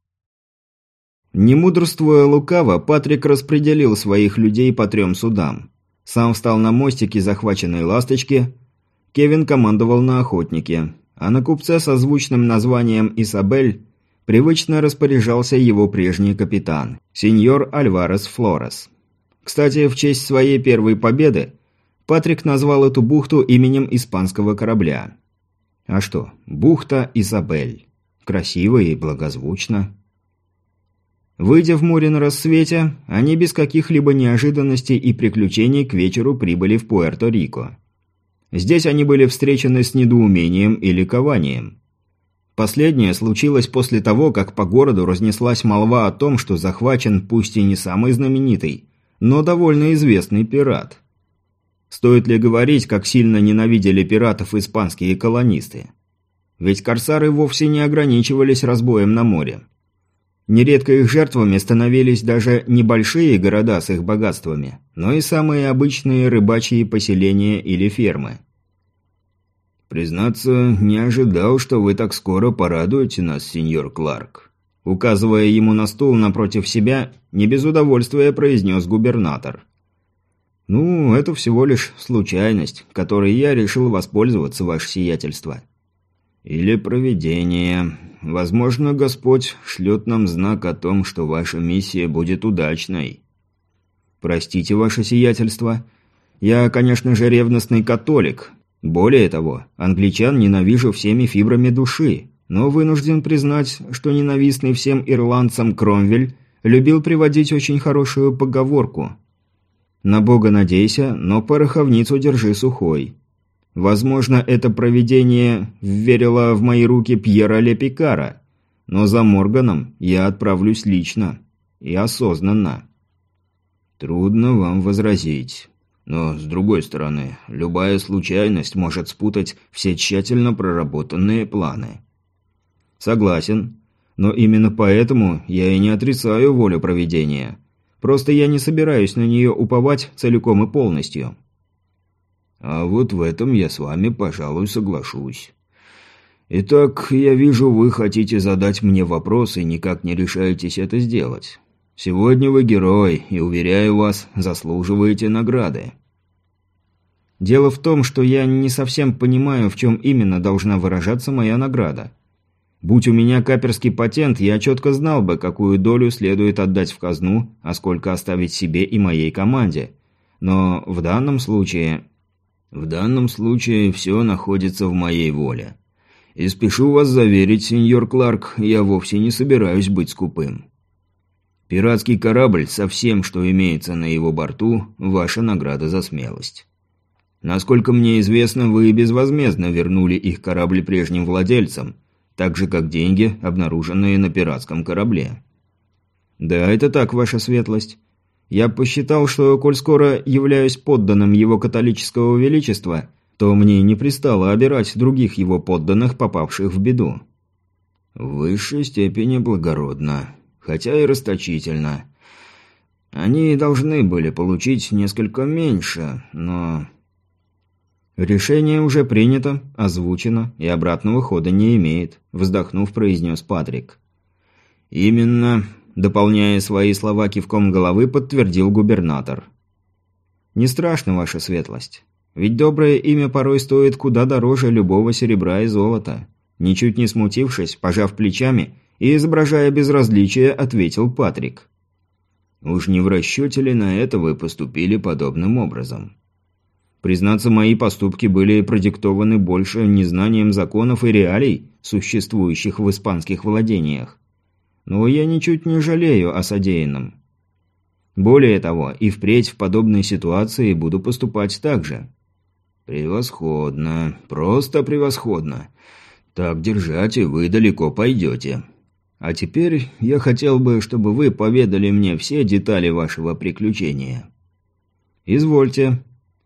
Не мудрствуя лукаво, Патрик распределил своих людей по трем судам. Сам встал на мостике захваченной «Ласточки», Кевин командовал на охотнике, а на купце со звучным названием «Исабель» привычно распоряжался его прежний капитан, сеньор Альварес Флорес. Кстати, в честь своей первой победы Патрик назвал эту бухту именем испанского корабля. А что, бухта Исабель. Красиво и благозвучно. Выйдя в море на рассвете, они без каких-либо неожиданностей и приключений к вечеру прибыли в Пуэрто-Рико. Здесь они были встречены с недоумением и ликованием. Последнее случилось после того, как по городу разнеслась молва о том, что захвачен пусть и не самый знаменитый, но довольно известный пират. Стоит ли говорить, как сильно ненавидели пиратов испанские колонисты? Ведь корсары вовсе не ограничивались разбоем на море. Нередко их жертвами становились даже небольшие города с их богатствами, но и самые обычные рыбачьи поселения или фермы. «Признаться, не ожидал, что вы так скоро порадуете нас, сеньор Кларк», указывая ему на стул напротив себя, не без удовольствия произнес губернатор. «Ну, это всего лишь случайность, которой я решил воспользоваться, ваше сиятельство». «Или провидение. Возможно, Господь шлет нам знак о том, что ваша миссия будет удачной». «Простите, ваше сиятельство. Я, конечно же, ревностный католик. Более того, англичан ненавижу всеми фибрами души. но вынужден признать, что ненавистный всем ирландцам Кромвель любил приводить очень хорошую поговорку: «На Бога надейся, но пороховницу держи сухой». Возможно, это провидение вверило в мои руки Пьера Ле Пикара, но за Морганом я отправлюсь лично и осознанно. Трудно вам возразить. Но, с другой стороны, любая случайность может спутать все тщательно проработанные планы. Согласен, но именно поэтому я и не отрицаю волю провидения. Просто я не собираюсь на нее уповать целиком и полностью. А вот в этом я с вами, пожалуй, соглашусь. Итак, я вижу, вы хотите задать мне вопрос и никак не решаетесь это сделать. Сегодня вы герой, и, уверяю вас, заслуживаете награды. Дело в том, что я не совсем понимаю, в чем именно должна выражаться моя награда. Будь у меня каперский патент, я четко знал бы, какую долю следует отдать в казну, а сколько оставить себе и моей команде. Но в данном случае... В данном случае все находится в моей воле. И спешу вас заверить, сеньор Кларк, я вовсе не собираюсь быть скупым. Пиратский корабль со всем, что имеется на его борту, ваша награда за смелость. Насколько мне известно, вы безвозмездно вернули их корабль прежним владельцам, так же, как деньги, обнаруженные на пиратском корабле. Да, это так, ваша светлость. Я посчитал, что, коль скоро являюсь подданным его католического величества, то мне не пристало обирать других его подданных, попавших в беду. В высшей степени благородно, хотя и расточительно. Они должны были получить несколько меньше, но... «Решение уже принято, озвучено и обратного хода не имеет», – вздохнув, произнес Патрик. «Именно», – дополняя свои слова кивком головы, подтвердил губернатор. «Не страшно, ваша светлость. Ведь доброе имя порой стоит куда дороже любого серебра и золота». Ничуть не смутившись, пожав плечами и изображая безразличие, ответил Патрик. «Уж не в расчете ли на это вы поступили подобным образом?» Признаться, мои поступки были продиктованы больше незнанием законов и реалий, существующих в испанских владениях. Но я ничуть не жалею о содеянном. Более того, и впредь в подобной ситуации буду поступать так же. «Превосходно, просто превосходно. Так держать, и вы далеко пойдете. А теперь я хотел бы, чтобы вы поведали мне все детали вашего приключения». «Извольте».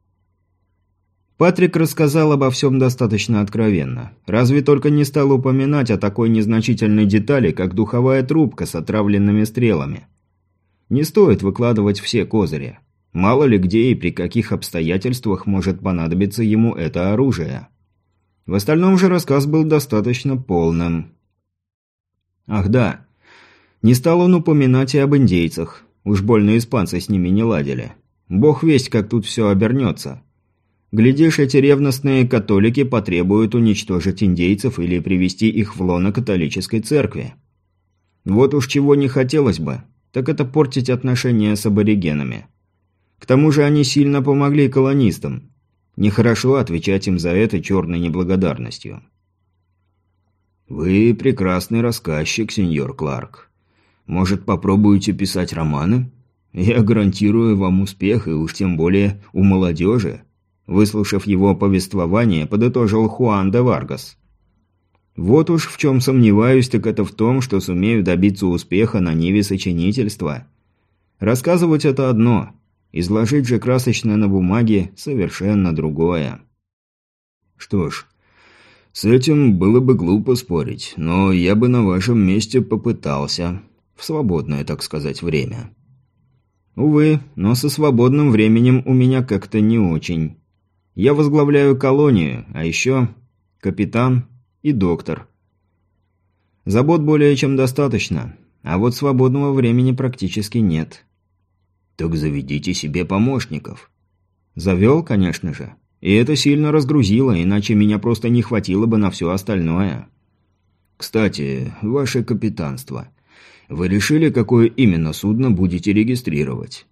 Патрик рассказал обо всем достаточно откровенно. Разве только не стал упоминать о такой незначительной детали, как духовая трубка с отравленными стрелами. Не стоит выкладывать все козыри. Мало ли где и при каких обстоятельствах может понадобиться ему это оружие. В остальном же рассказ был достаточно полным. Ах да, не стал он упоминать и об индейцах. Уж больно испанцы с ними не ладили. Бог весть, как тут все обернется. Глядишь, эти ревностные католики потребуют уничтожить индейцев или привести их в лоно католической церкви. Вот уж чего не хотелось бы, так это портить отношения с аборигенами. К тому же они сильно помогли колонистам. Нехорошо отвечать им за это черной неблагодарностью. «Вы прекрасный рассказчик, сеньор Кларк. Может, попробуете писать романы? Я гарантирую вам успех, и уж тем более у молодежи». Выслушав его повествование, подытожил Хуан де Варгас. «Вот уж в чем сомневаюсь, так это в том, что сумею добиться успеха на ниве сочинительства. Рассказывать это одно, изложить же красочно на бумаге совершенно другое». «Что ж, с этим было бы глупо спорить, но я бы на вашем месте попытался. В свободное, так сказать, время». «Увы, но со свободным временем у меня как-то не очень. Я возглавляю колонию, а еще капитан и доктор. Забот более чем достаточно, а вот свободного времени практически нет». «Так заведите себе помощников». «Завел, конечно же. И это сильно разгрузило, иначе меня просто не хватило бы на все остальное». «Кстати, ваше капитанство. Вы решили, какое именно судно будете регистрировать?»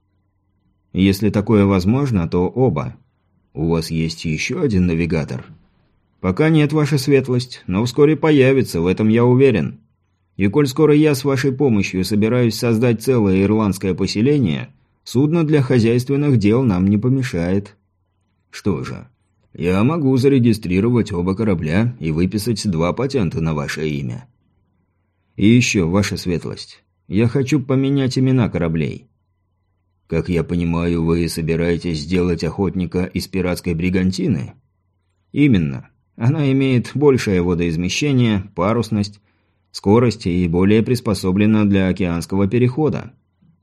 «Если такое возможно, то оба». «У вас есть еще один навигатор?» «Пока нет, ваша светлость, но вскоре появится, в этом я уверен. И коль скоро я с вашей помощью собираюсь создать целое ирландское поселение, судно для хозяйственных дел нам не помешает». «Что же, я могу зарегистрировать оба корабля и выписать два патента на ваше имя». «И еще, ваша светлость, я хочу поменять имена кораблей». «Как я понимаю, вы собираетесь сделать охотника из пиратской бригантины?» «Именно. Она имеет большее водоизмещение, парусность, скорость и более приспособлена для океанского перехода».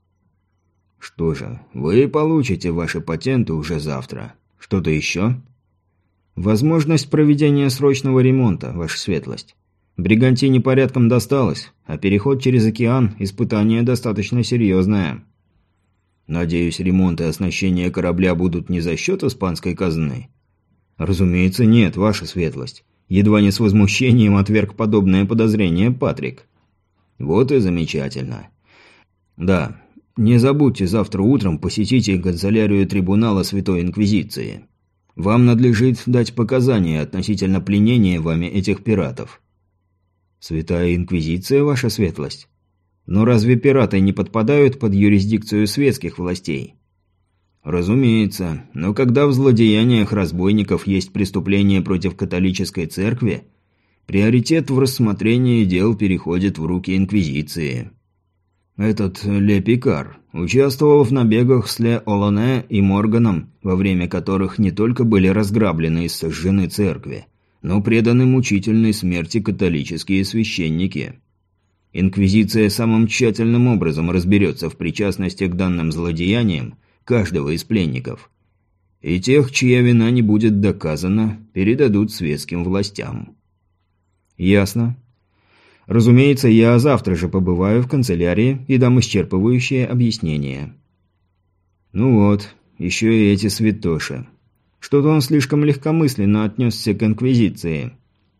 «Что же, вы получите ваши патенты уже завтра. Что-то еще?» «Возможность проведения срочного ремонта, ваша светлость. Бригантине порядком досталось, а переход через океан – испытание достаточно серьезное». «Надеюсь, ремонт и оснащение корабля будут не за счет испанской казны?» «Разумеется, нет, ваша светлость». Едва не с возмущением отверг подобное подозрение Патрик. «Вот и замечательно. Да, не забудьте завтра утром посетить канцелярию трибунала Святой Инквизиции. Вам надлежит дать показания относительно пленения вами этих пиратов». «Святая Инквизиция, ваша светлость? Но разве пираты не подпадают под юрисдикцию светских властей?» «Разумеется, но когда в злодеяниях разбойников есть преступление против католической церкви, приоритет в рассмотрении дел переходит в руки Инквизиции. Этот Ле Пикар участвовал в набегах с Ле Олоне и Морганом, во время которых не только были разграблены и сожжены церкви, но преданы мучительной смерти католические священники. Инквизиция самым тщательным образом разберется в причастности к данным злодеяниям каждого из пленников. И тех, чья вина не будет доказана, передадут светским властям». «Ясно. Разумеется, я завтра же побываю в канцелярии и дам исчерпывающее объяснение». «Ну вот, еще и эти святоши. Что-то он слишком легкомысленно отнесся к Инквизиции.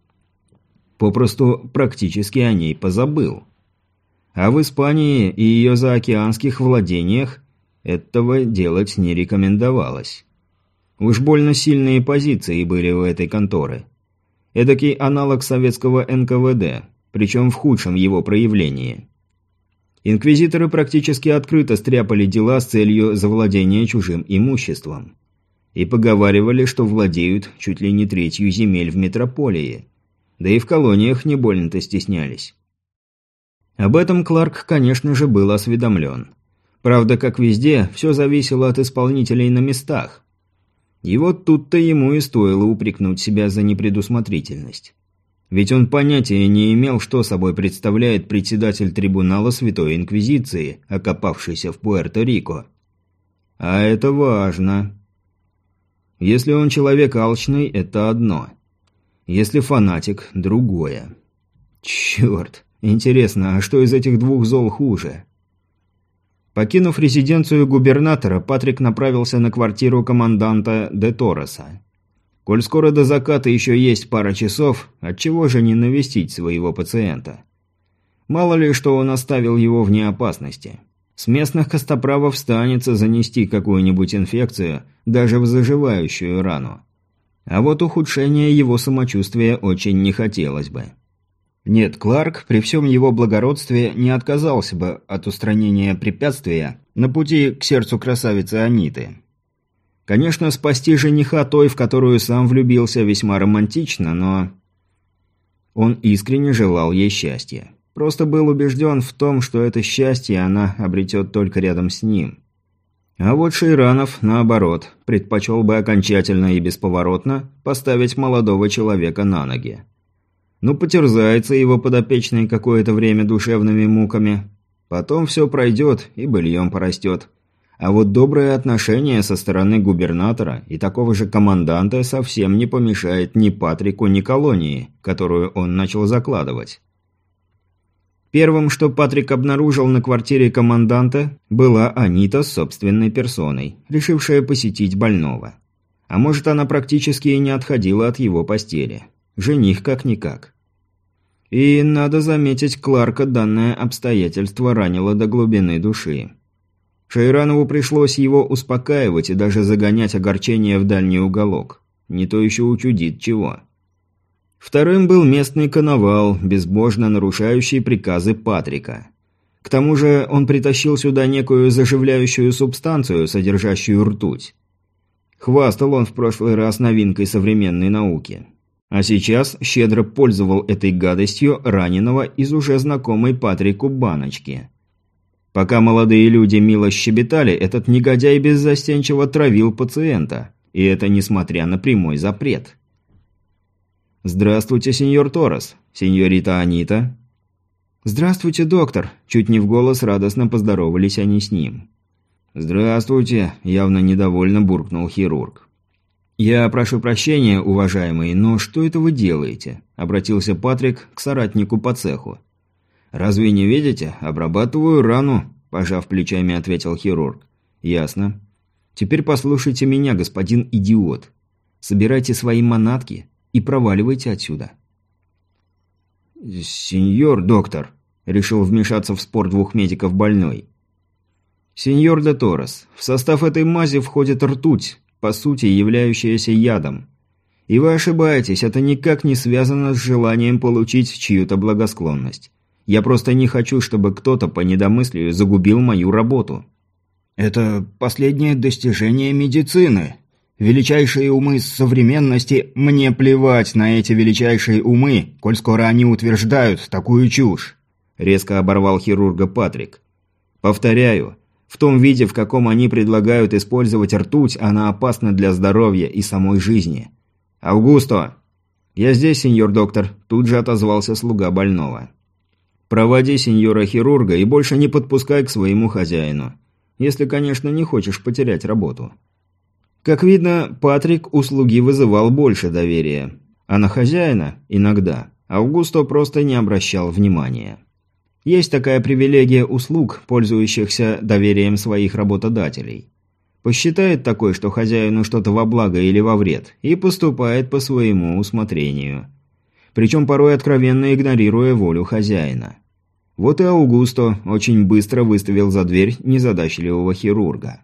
Попросту практически о ней позабыл. А в Испании и ее заокеанских владениях этого делать не рекомендовалось. Уж больно сильные позиции были у этой конторы. Эдакий аналог советского эн ка вэ дэ, причем в худшем его проявлении. Инквизиторы практически открыто стряпали дела с целью завладения чужим имуществом. И поговаривали, что владеют чуть ли не третью земель в метрополии. Да и в колониях не больно-то стеснялись. Об этом Кларк, конечно же, был осведомлен. Правда, как везде, все зависело от исполнителей на местах. И вот тут-то ему и стоило упрекнуть себя за непредусмотрительность. Ведь он понятия не имел, что собой представляет председатель трибунала Святой Инквизиции, окопавшийся в Пуэрто-Рико. А это важно. Если он человек алчный, это одно. Если фанатик – другое. Черт, интересно, а что из этих двух зол хуже? Покинув резиденцию губернатора, Патрик направился на квартиру команданта де Тороса. Коль скоро до заката еще есть пара часов, отчего же не навестить своего пациента? Мало ли, что он оставил его вне опасности. С местных костоправов станется занести какую-нибудь инфекцию, даже в заживающую рану. А вот ухудшения его самочувствия очень не хотелось бы. Нет, Кларк при всем его благородстве не отказался бы от устранения препятствия на пути к сердцу красавицы Аниты. Конечно, спасти жениха той, в которую сам влюбился, весьма романтично, но... Он искренне желал ей счастья. Просто был убежден в том, что это счастье она обретет только рядом с ним. А вот Шейранов, наоборот, предпочел бы окончательно и бесповоротно поставить молодого человека на ноги. Ну, потерзается его подопечный какое-то время душевными муками. Потом все пройдет и быльем порастет. А вот доброе отношение со стороны губернатора и такого же команданта совсем не помешает ни Патрику, ни колонии, которую он начал закладывать. Первым, что Патрик обнаружил на квартире команданта, была Анита с собственной персоной, решившая посетить больного. А может, она практически и не отходила от его постели. Жених как-никак. И, надо заметить, Кларка данное обстоятельство ранило до глубины души. Шейранову пришлось его успокаивать и даже загонять огорчение в дальний уголок. Не то еще учудит чего. Вторым был местный коновал, безбожно нарушающий приказы Патрика. К тому же он притащил сюда некую заживляющую субстанцию, содержащую ртуть. Хвастал он в прошлый раз новинкой современной науки. А сейчас щедро пользовал этой гадостью раненого из уже знакомой Патрику баночки. Пока молодые люди мило щебетали, этот негодяй беззастенчиво травил пациента. И это несмотря на прямой запрет. «Здравствуйте, сеньор Торрес. Сеньорита Анита». «Здравствуйте, доктор», – чуть не в голос радостно поздоровались они с ним. «Здравствуйте», – явно недовольно буркнул хирург. «Я прошу прощения, уважаемый, но что это вы делаете?» – обратился Патрик к соратнику по цеху. «Разве не видите? Обрабатываю рану», – пожав плечами, ответил хирург. «Ясно. Теперь послушайте меня, господин идиот. Собирайте свои манатки и проваливайте отсюда». «Сеньор доктор», – решил вмешаться в спор двух медиков больной. «Сеньор де Торрес, в состав этой мази входит ртуть, по сути являющаяся ядом. И вы ошибаетесь, это никак не связано с желанием получить чью-то благосклонность. Я просто не хочу, чтобы кто-то по недомыслию загубил мою работу». «Это последнее достижение медицины. Величайшие умы современности, мне плевать на эти величайшие умы, коль скоро они утверждают такую чушь», – резко оборвал хирурга Патрик. «Повторяю, в том виде, в каком они предлагают использовать ртуть, она опасна для здоровья и самой жизни. Аугусто!» «Я здесь, сеньор доктор», – тут же отозвался слуга больного. «Проводи сеньора-хирурга и больше не подпускай к своему хозяину. Если, конечно, не хочешь потерять работу». Как видно, Патрик у слуги вызывал больше доверия, а на хозяина – иногда. Аугусто просто не обращал внимания. Есть такая привилегия у слуг, пользующихся доверием своих работодателей. Посчитает такой, что хозяину что-то во благо или во вред, и поступает по своему усмотрению. Причем порой откровенно игнорируя волю хозяина. Вот и Аугусто очень быстро выставил за дверь незадачливого хирурга.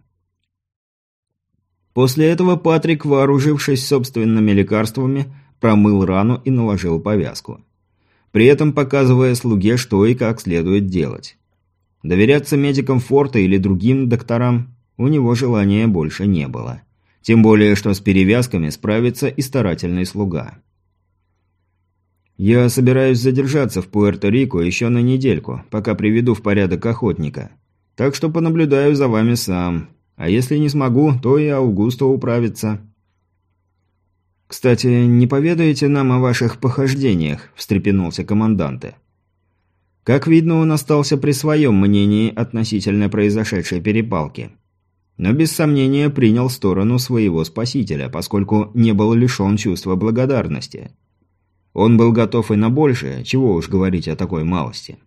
После этого Патрик, вооружившись собственными лекарствами, промыл рану и наложил повязку. При этом показывая слуге, что и как следует делать. Доверяться медикам форта или другим докторам у него желания больше не было. Тем более, что с перевязками справится и старательный слуга. «Я собираюсь задержаться в Пуэрто-Рико еще на недельку, пока приведу в порядок охотника. Так что понаблюдаю за вами сам. А если не смогу, то и Аугусто управится». «Кстати, не поведаете нам о ваших похождениях?» – встрепенулся команданте. Как видно, он остался при своем мнении относительно произошедшей перепалки. Но без сомнения принял сторону своего спасителя, поскольку не был лишен чувства благодарности. Он был готов и на большее, чего уж говорить о такой малости.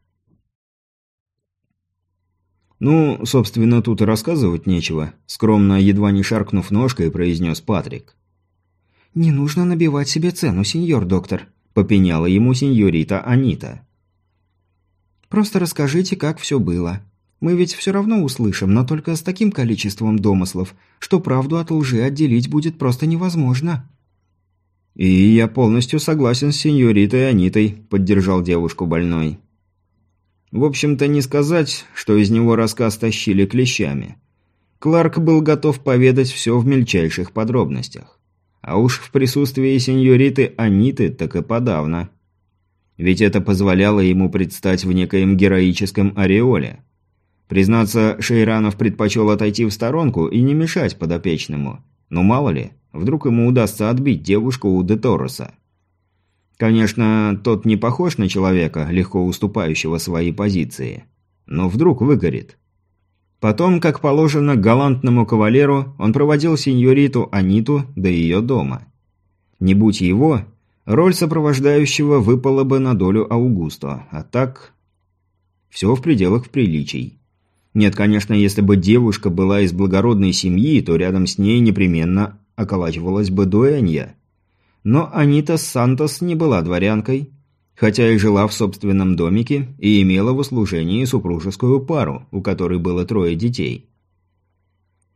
«Ну, собственно, тут и рассказывать нечего», – скромно, едва не шаркнув ножкой, произнес Патрик. «Не нужно набивать себе цену, сеньор доктор», – попеняла ему сеньорита Анита. «Просто расскажите, как все было. Мы ведь все равно услышим, но только с таким количеством домыслов, что правду от лжи отделить будет просто невозможно». «И я полностью согласен с сеньоритой Анитой», – поддержал девушку больной. В общем-то, не сказать, что из него рассказ тащили клещами. Кларк был готов поведать все в мельчайших подробностях. А уж в присутствии сеньориты Аниты так и подавно. Ведь это позволяло ему предстать в некоем героическом ореоле. Признаться, Шейранов предпочел отойти в сторонку и не мешать подопечному. Но мало ли, вдруг ему удастся отбить девушку у де Торреса. Конечно, тот не похож на человека, легко уступающего свои позиции. Но вдруг выгорит. Потом, как положено галантному кавалеру, он проводил сеньориту Аниту до ее дома. Не будь его, роль сопровождающего выпала бы на долю Аугусто, а так... Все в пределах приличий. Нет, конечно, если бы девушка была из благородной семьи, то рядом с ней непременно околачивалась бы дуэнья. Но Анита Сантос не была дворянкой, хотя и жила в собственном домике и имела в услужении супружескую пару, у которой было трое детей.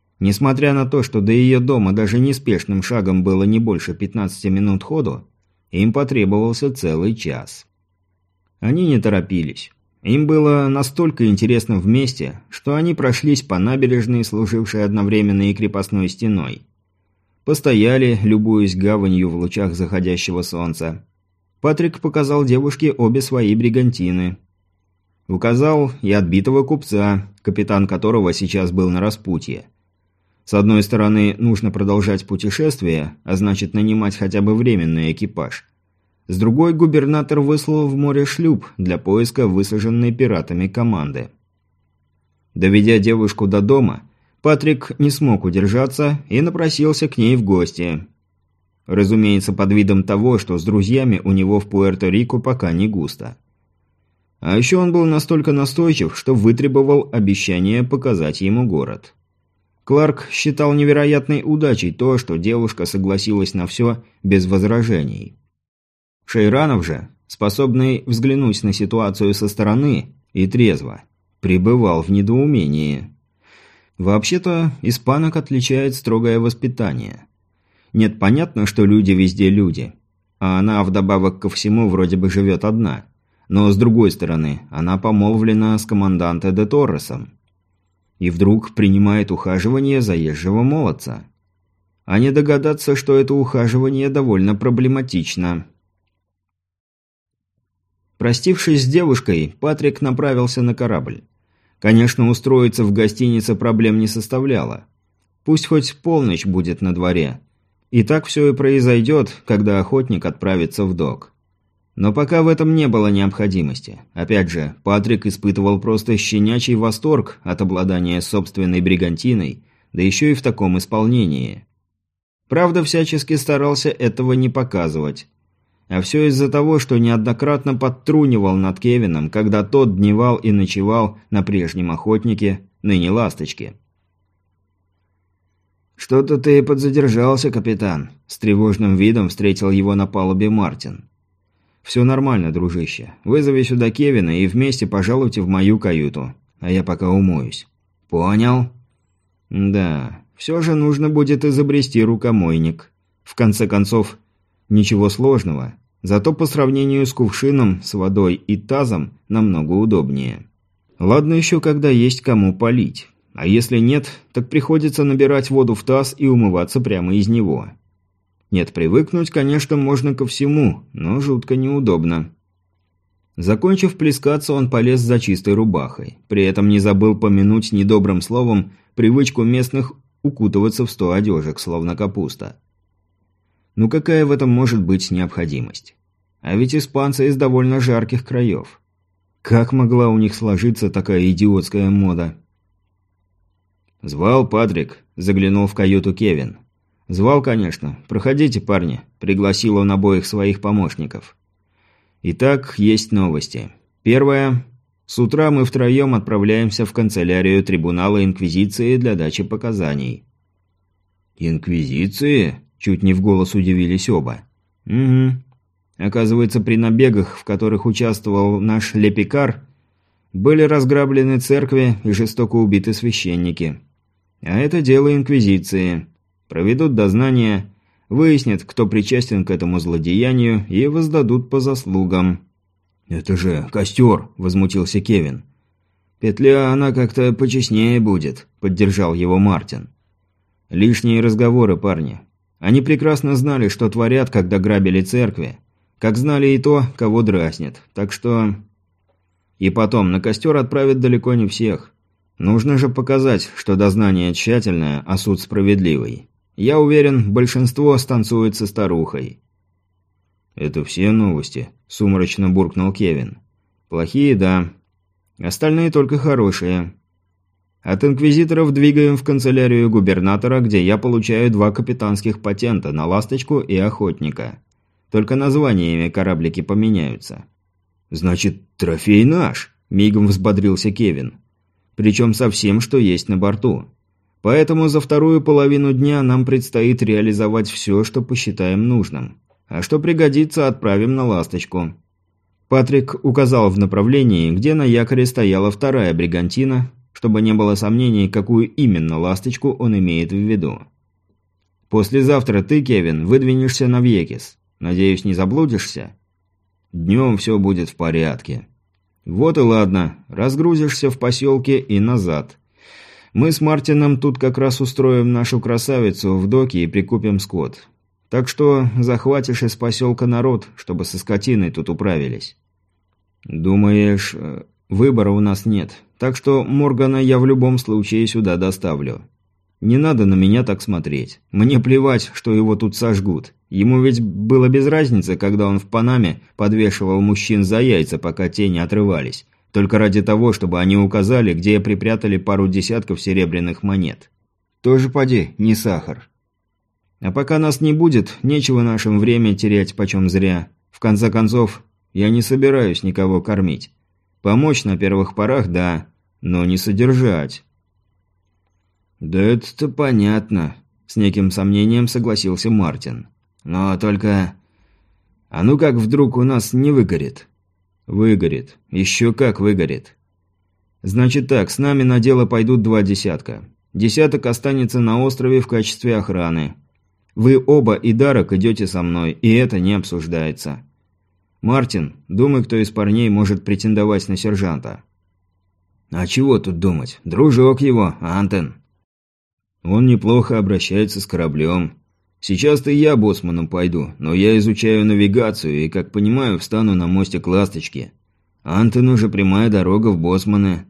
Несмотря на то, что до ее дома даже неспешным шагом было не больше пятнадцати минут ходу, Им потребовался целый час. Они не торопились. Им было настолько интересно вместе, что они прошлись по набережной, служившей одновременно и крепостной стеной. Постояли, любуясь гаванью в лучах заходящего солнца. Патрик показал девушке обе свои бригантины. Указал и отбитого купца, капитан которого сейчас был на распутье. С одной стороны, нужно продолжать путешествие, а значит нанимать хотя бы временный экипаж. С другой, губернатор выслал в море шлюп для поиска высаженной пиратами команды. Доведя девушку до дома, Патрик не смог удержаться и напросился к ней в гости. Разумеется, под видом того, что с друзьями у него в Пуэрто-Рико пока не густо. А еще он был настолько настойчив, что вытребовал обещание показать ему город. Кларк считал невероятной удачей то, что девушка согласилась на все без возражений. Шейранов же, способный взглянуть на ситуацию со стороны и трезво, пребывал в недоумении. Вообще-то, испанок отличает строгое воспитание. Нет, понятно, что люди везде люди, а она вдобавок ко всему вроде бы живет одна. Но с другой стороны, она помолвлена с команданте де Торресом. И вдруг принимает ухаживание заезжего молодца. А не догадаться, что это ухаживание довольно проблематично. Простившись с девушкой, Патрик направился на корабль. Конечно, устроиться в гостинице проблем не составляло. Пусть хоть полночь будет на дворе. И так все и произойдет, когда охотник отправится в док. Но пока в этом не было необходимости. Опять же, Патрик испытывал просто щенячий восторг от обладания собственной бригантиной, да еще и в таком исполнении. Правда, всячески старался этого не показывать. А все из-за того, что неоднократно подтрунивал над Кевином, когда тот дневал и ночевал на прежнем охотнике, ныне ласточке. «Что-то ты подзадержался, капитан», – с тревожным видом встретил его на палубе Мартин. «Все нормально, дружище. Вызови сюда Кевина и вместе пожалуйте в мою каюту, а я пока умоюсь». «Понял». «Да, все же нужно будет изобрести рукомойник. В конце концов, ничего сложного, зато по сравнению с кувшином с водой и тазом намного удобнее. Ладно еще, когда есть кому полить. А если нет, так приходится набирать воду в таз и умываться прямо из него. Нет, привыкнуть, конечно, можно ко всему, но жутко неудобно». Закончив плескаться, он полез за чистой рубахой. При этом не забыл помянуть недобрым словом привычку местных укутываться в сто одежек, словно капуста. Ну какая в этом может быть необходимость? А ведь испанцы из довольно жарких краев. Как могла у них сложиться такая идиотская мода? «Звал Патрик», – заглянул в каюту Кевин. «Звал, конечно. Проходите, парни», – пригласил он обоих своих помощников. Итак, есть новости. Первое. С утра мы втроем отправляемся в канцелярию трибунала Инквизиции для дачи показаний. «Инквизиции?» – чуть не в голос удивились оба. «Угу. Оказывается, при набегах, в которых участвовал наш Лепикар, были разграблены церкви и жестоко убиты священники. А это дело Инквизиции. Проведут дознание, выяснят, кто причастен к этому злодеянию, и воздадут по заслугам». «Это же костер!» – возмутился Кевин. «Петля, она как-то почестнее будет», – поддержал его Мартин. «Лишние разговоры, парни. Они прекрасно знали, что творят, когда грабили церкви. Как знали и то, кого дразнят. Так что...» «И потом, на костер отправят далеко не всех. Нужно же показать, что дознание тщательное, а суд справедливый. Я уверен, большинство станцует со старухой». «Это все новости», – сумрачно буркнул Кевин. «Плохие, да. Остальные только хорошие. От инквизиторов двигаем в канцелярию губернатора, где я получаю два капитанских патента на «Ласточку» и «Охотника». Только названиями кораблики поменяются». «Значит, трофей наш», – мигом взбодрился Кевин. «Причем со всем, что есть на борту. Поэтому за вторую половину дня нам предстоит реализовать все, что посчитаем нужным. А что пригодится, отправим на «Ласточку». Патрик указал в направлении, где на якоре стояла вторая бригантина, чтобы не было сомнений, какую именно «Ласточку» он имеет в виду. «Послезавтра ты, Кевин, выдвинешься на Вьекис. Надеюсь, не заблудишься?» «Днем все будет в порядке». «Вот и ладно. Разгрузишься в поселке и назад. Мы с Мартином тут как раз устроим нашу красавицу в доке и прикупим скот. Так что захватишь из поселка народ, чтобы со скотиной тут управились». «Думаешь, выбора у нас нет, так что Моргана я в любом случае сюда доставлю. Не надо на меня так смотреть. Мне плевать, что его тут сожгут. Ему ведь было без разницы, когда он в Панаме подвешивал мужчин за яйца, пока те не отрывались. Только ради того, чтобы они указали, где припрятали пару десятков серебряных монет. Тоже поди, не сахар. А пока нас не будет, нечего нашим время терять почем зря. В конце концов, я не собираюсь никого кормить. Помочь на первых порах – да, но не содержать». «Да это-то понятно», – с неким сомнением согласился Мартин. «Но только... А ну как вдруг у нас не выгорит?» «Выгорит. Еще как выгорит. Значит так, с нами на дело пойдут два десятка. Десяток останется на острове в качестве охраны. Вы оба и Дарок идете со мной, и это не обсуждается. Мартин, думай, кто из парней может претендовать на сержанта». «А чего тут думать? Дружок его, Антон. Он неплохо обращается с кораблем. Сейчас-то я боцманом пойду, но я изучаю навигацию и, как понимаю, встану на мостик «Ласточки». Антону же прямая дорога в боцманы».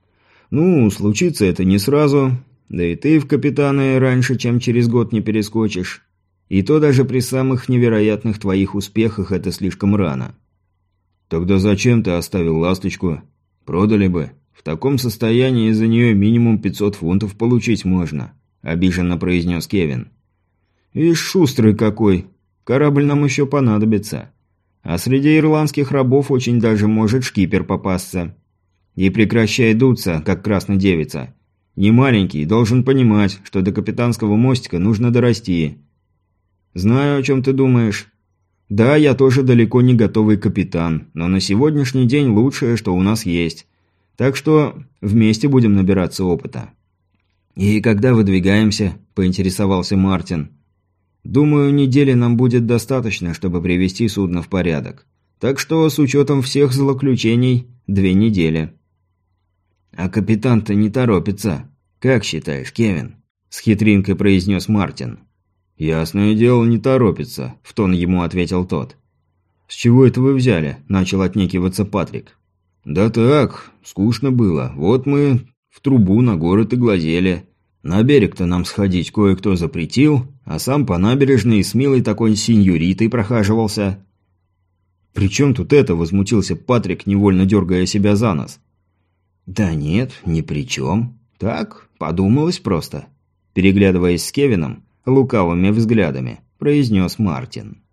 «Ну, случится это не сразу. Да и ты в капитаны раньше, чем через год не перескочишь. И то даже при самых невероятных твоих успехах это слишком рано». «Тогда зачем ты оставил «Ласточку»? Продали бы. В таком состоянии за нее минимум пятьсот фунтов получить можно», – обиженно произнес Кевин. «Ишь, шустрый какой. Корабль нам еще понадобится. А среди ирландских рабов очень даже может шкипер попасться. И прекращай дуться, как красная девица. Не маленький, должен понимать, что до капитанского мостика нужно дорасти». «Знаю, о чем ты думаешь. Да, я тоже далеко не готовый капитан, но на сегодняшний день лучшее, что у нас есть. Так что вместе будем набираться опыта». «И когда выдвигаемся?» – поинтересовался Мартин. «Думаю, недели нам будет достаточно, чтобы привести судно в порядок. Так что, с учетом всех злоключений, две недели». «А капитан-то не торопится. Как считаешь, Кевин?» – с хитринкой произнес Мартин. «Ясное дело, не торопится», – в тон ему ответил тот. «С чего это вы взяли?» – начал отнекиваться Патрик. «Да так, скучно было. Вот мы в трубу на город и глазели. На берег-то нам сходить кое-кто запретил, а сам по набережной с милой такой синьоритой прохаживался». «При чем тут это?» – возмутился Патрик, невольно дергая себя за нос. «Да нет, ни при чем. Так, подумалось просто», – переглядываясь с Кевином лукавыми взглядами, произнес Мартин.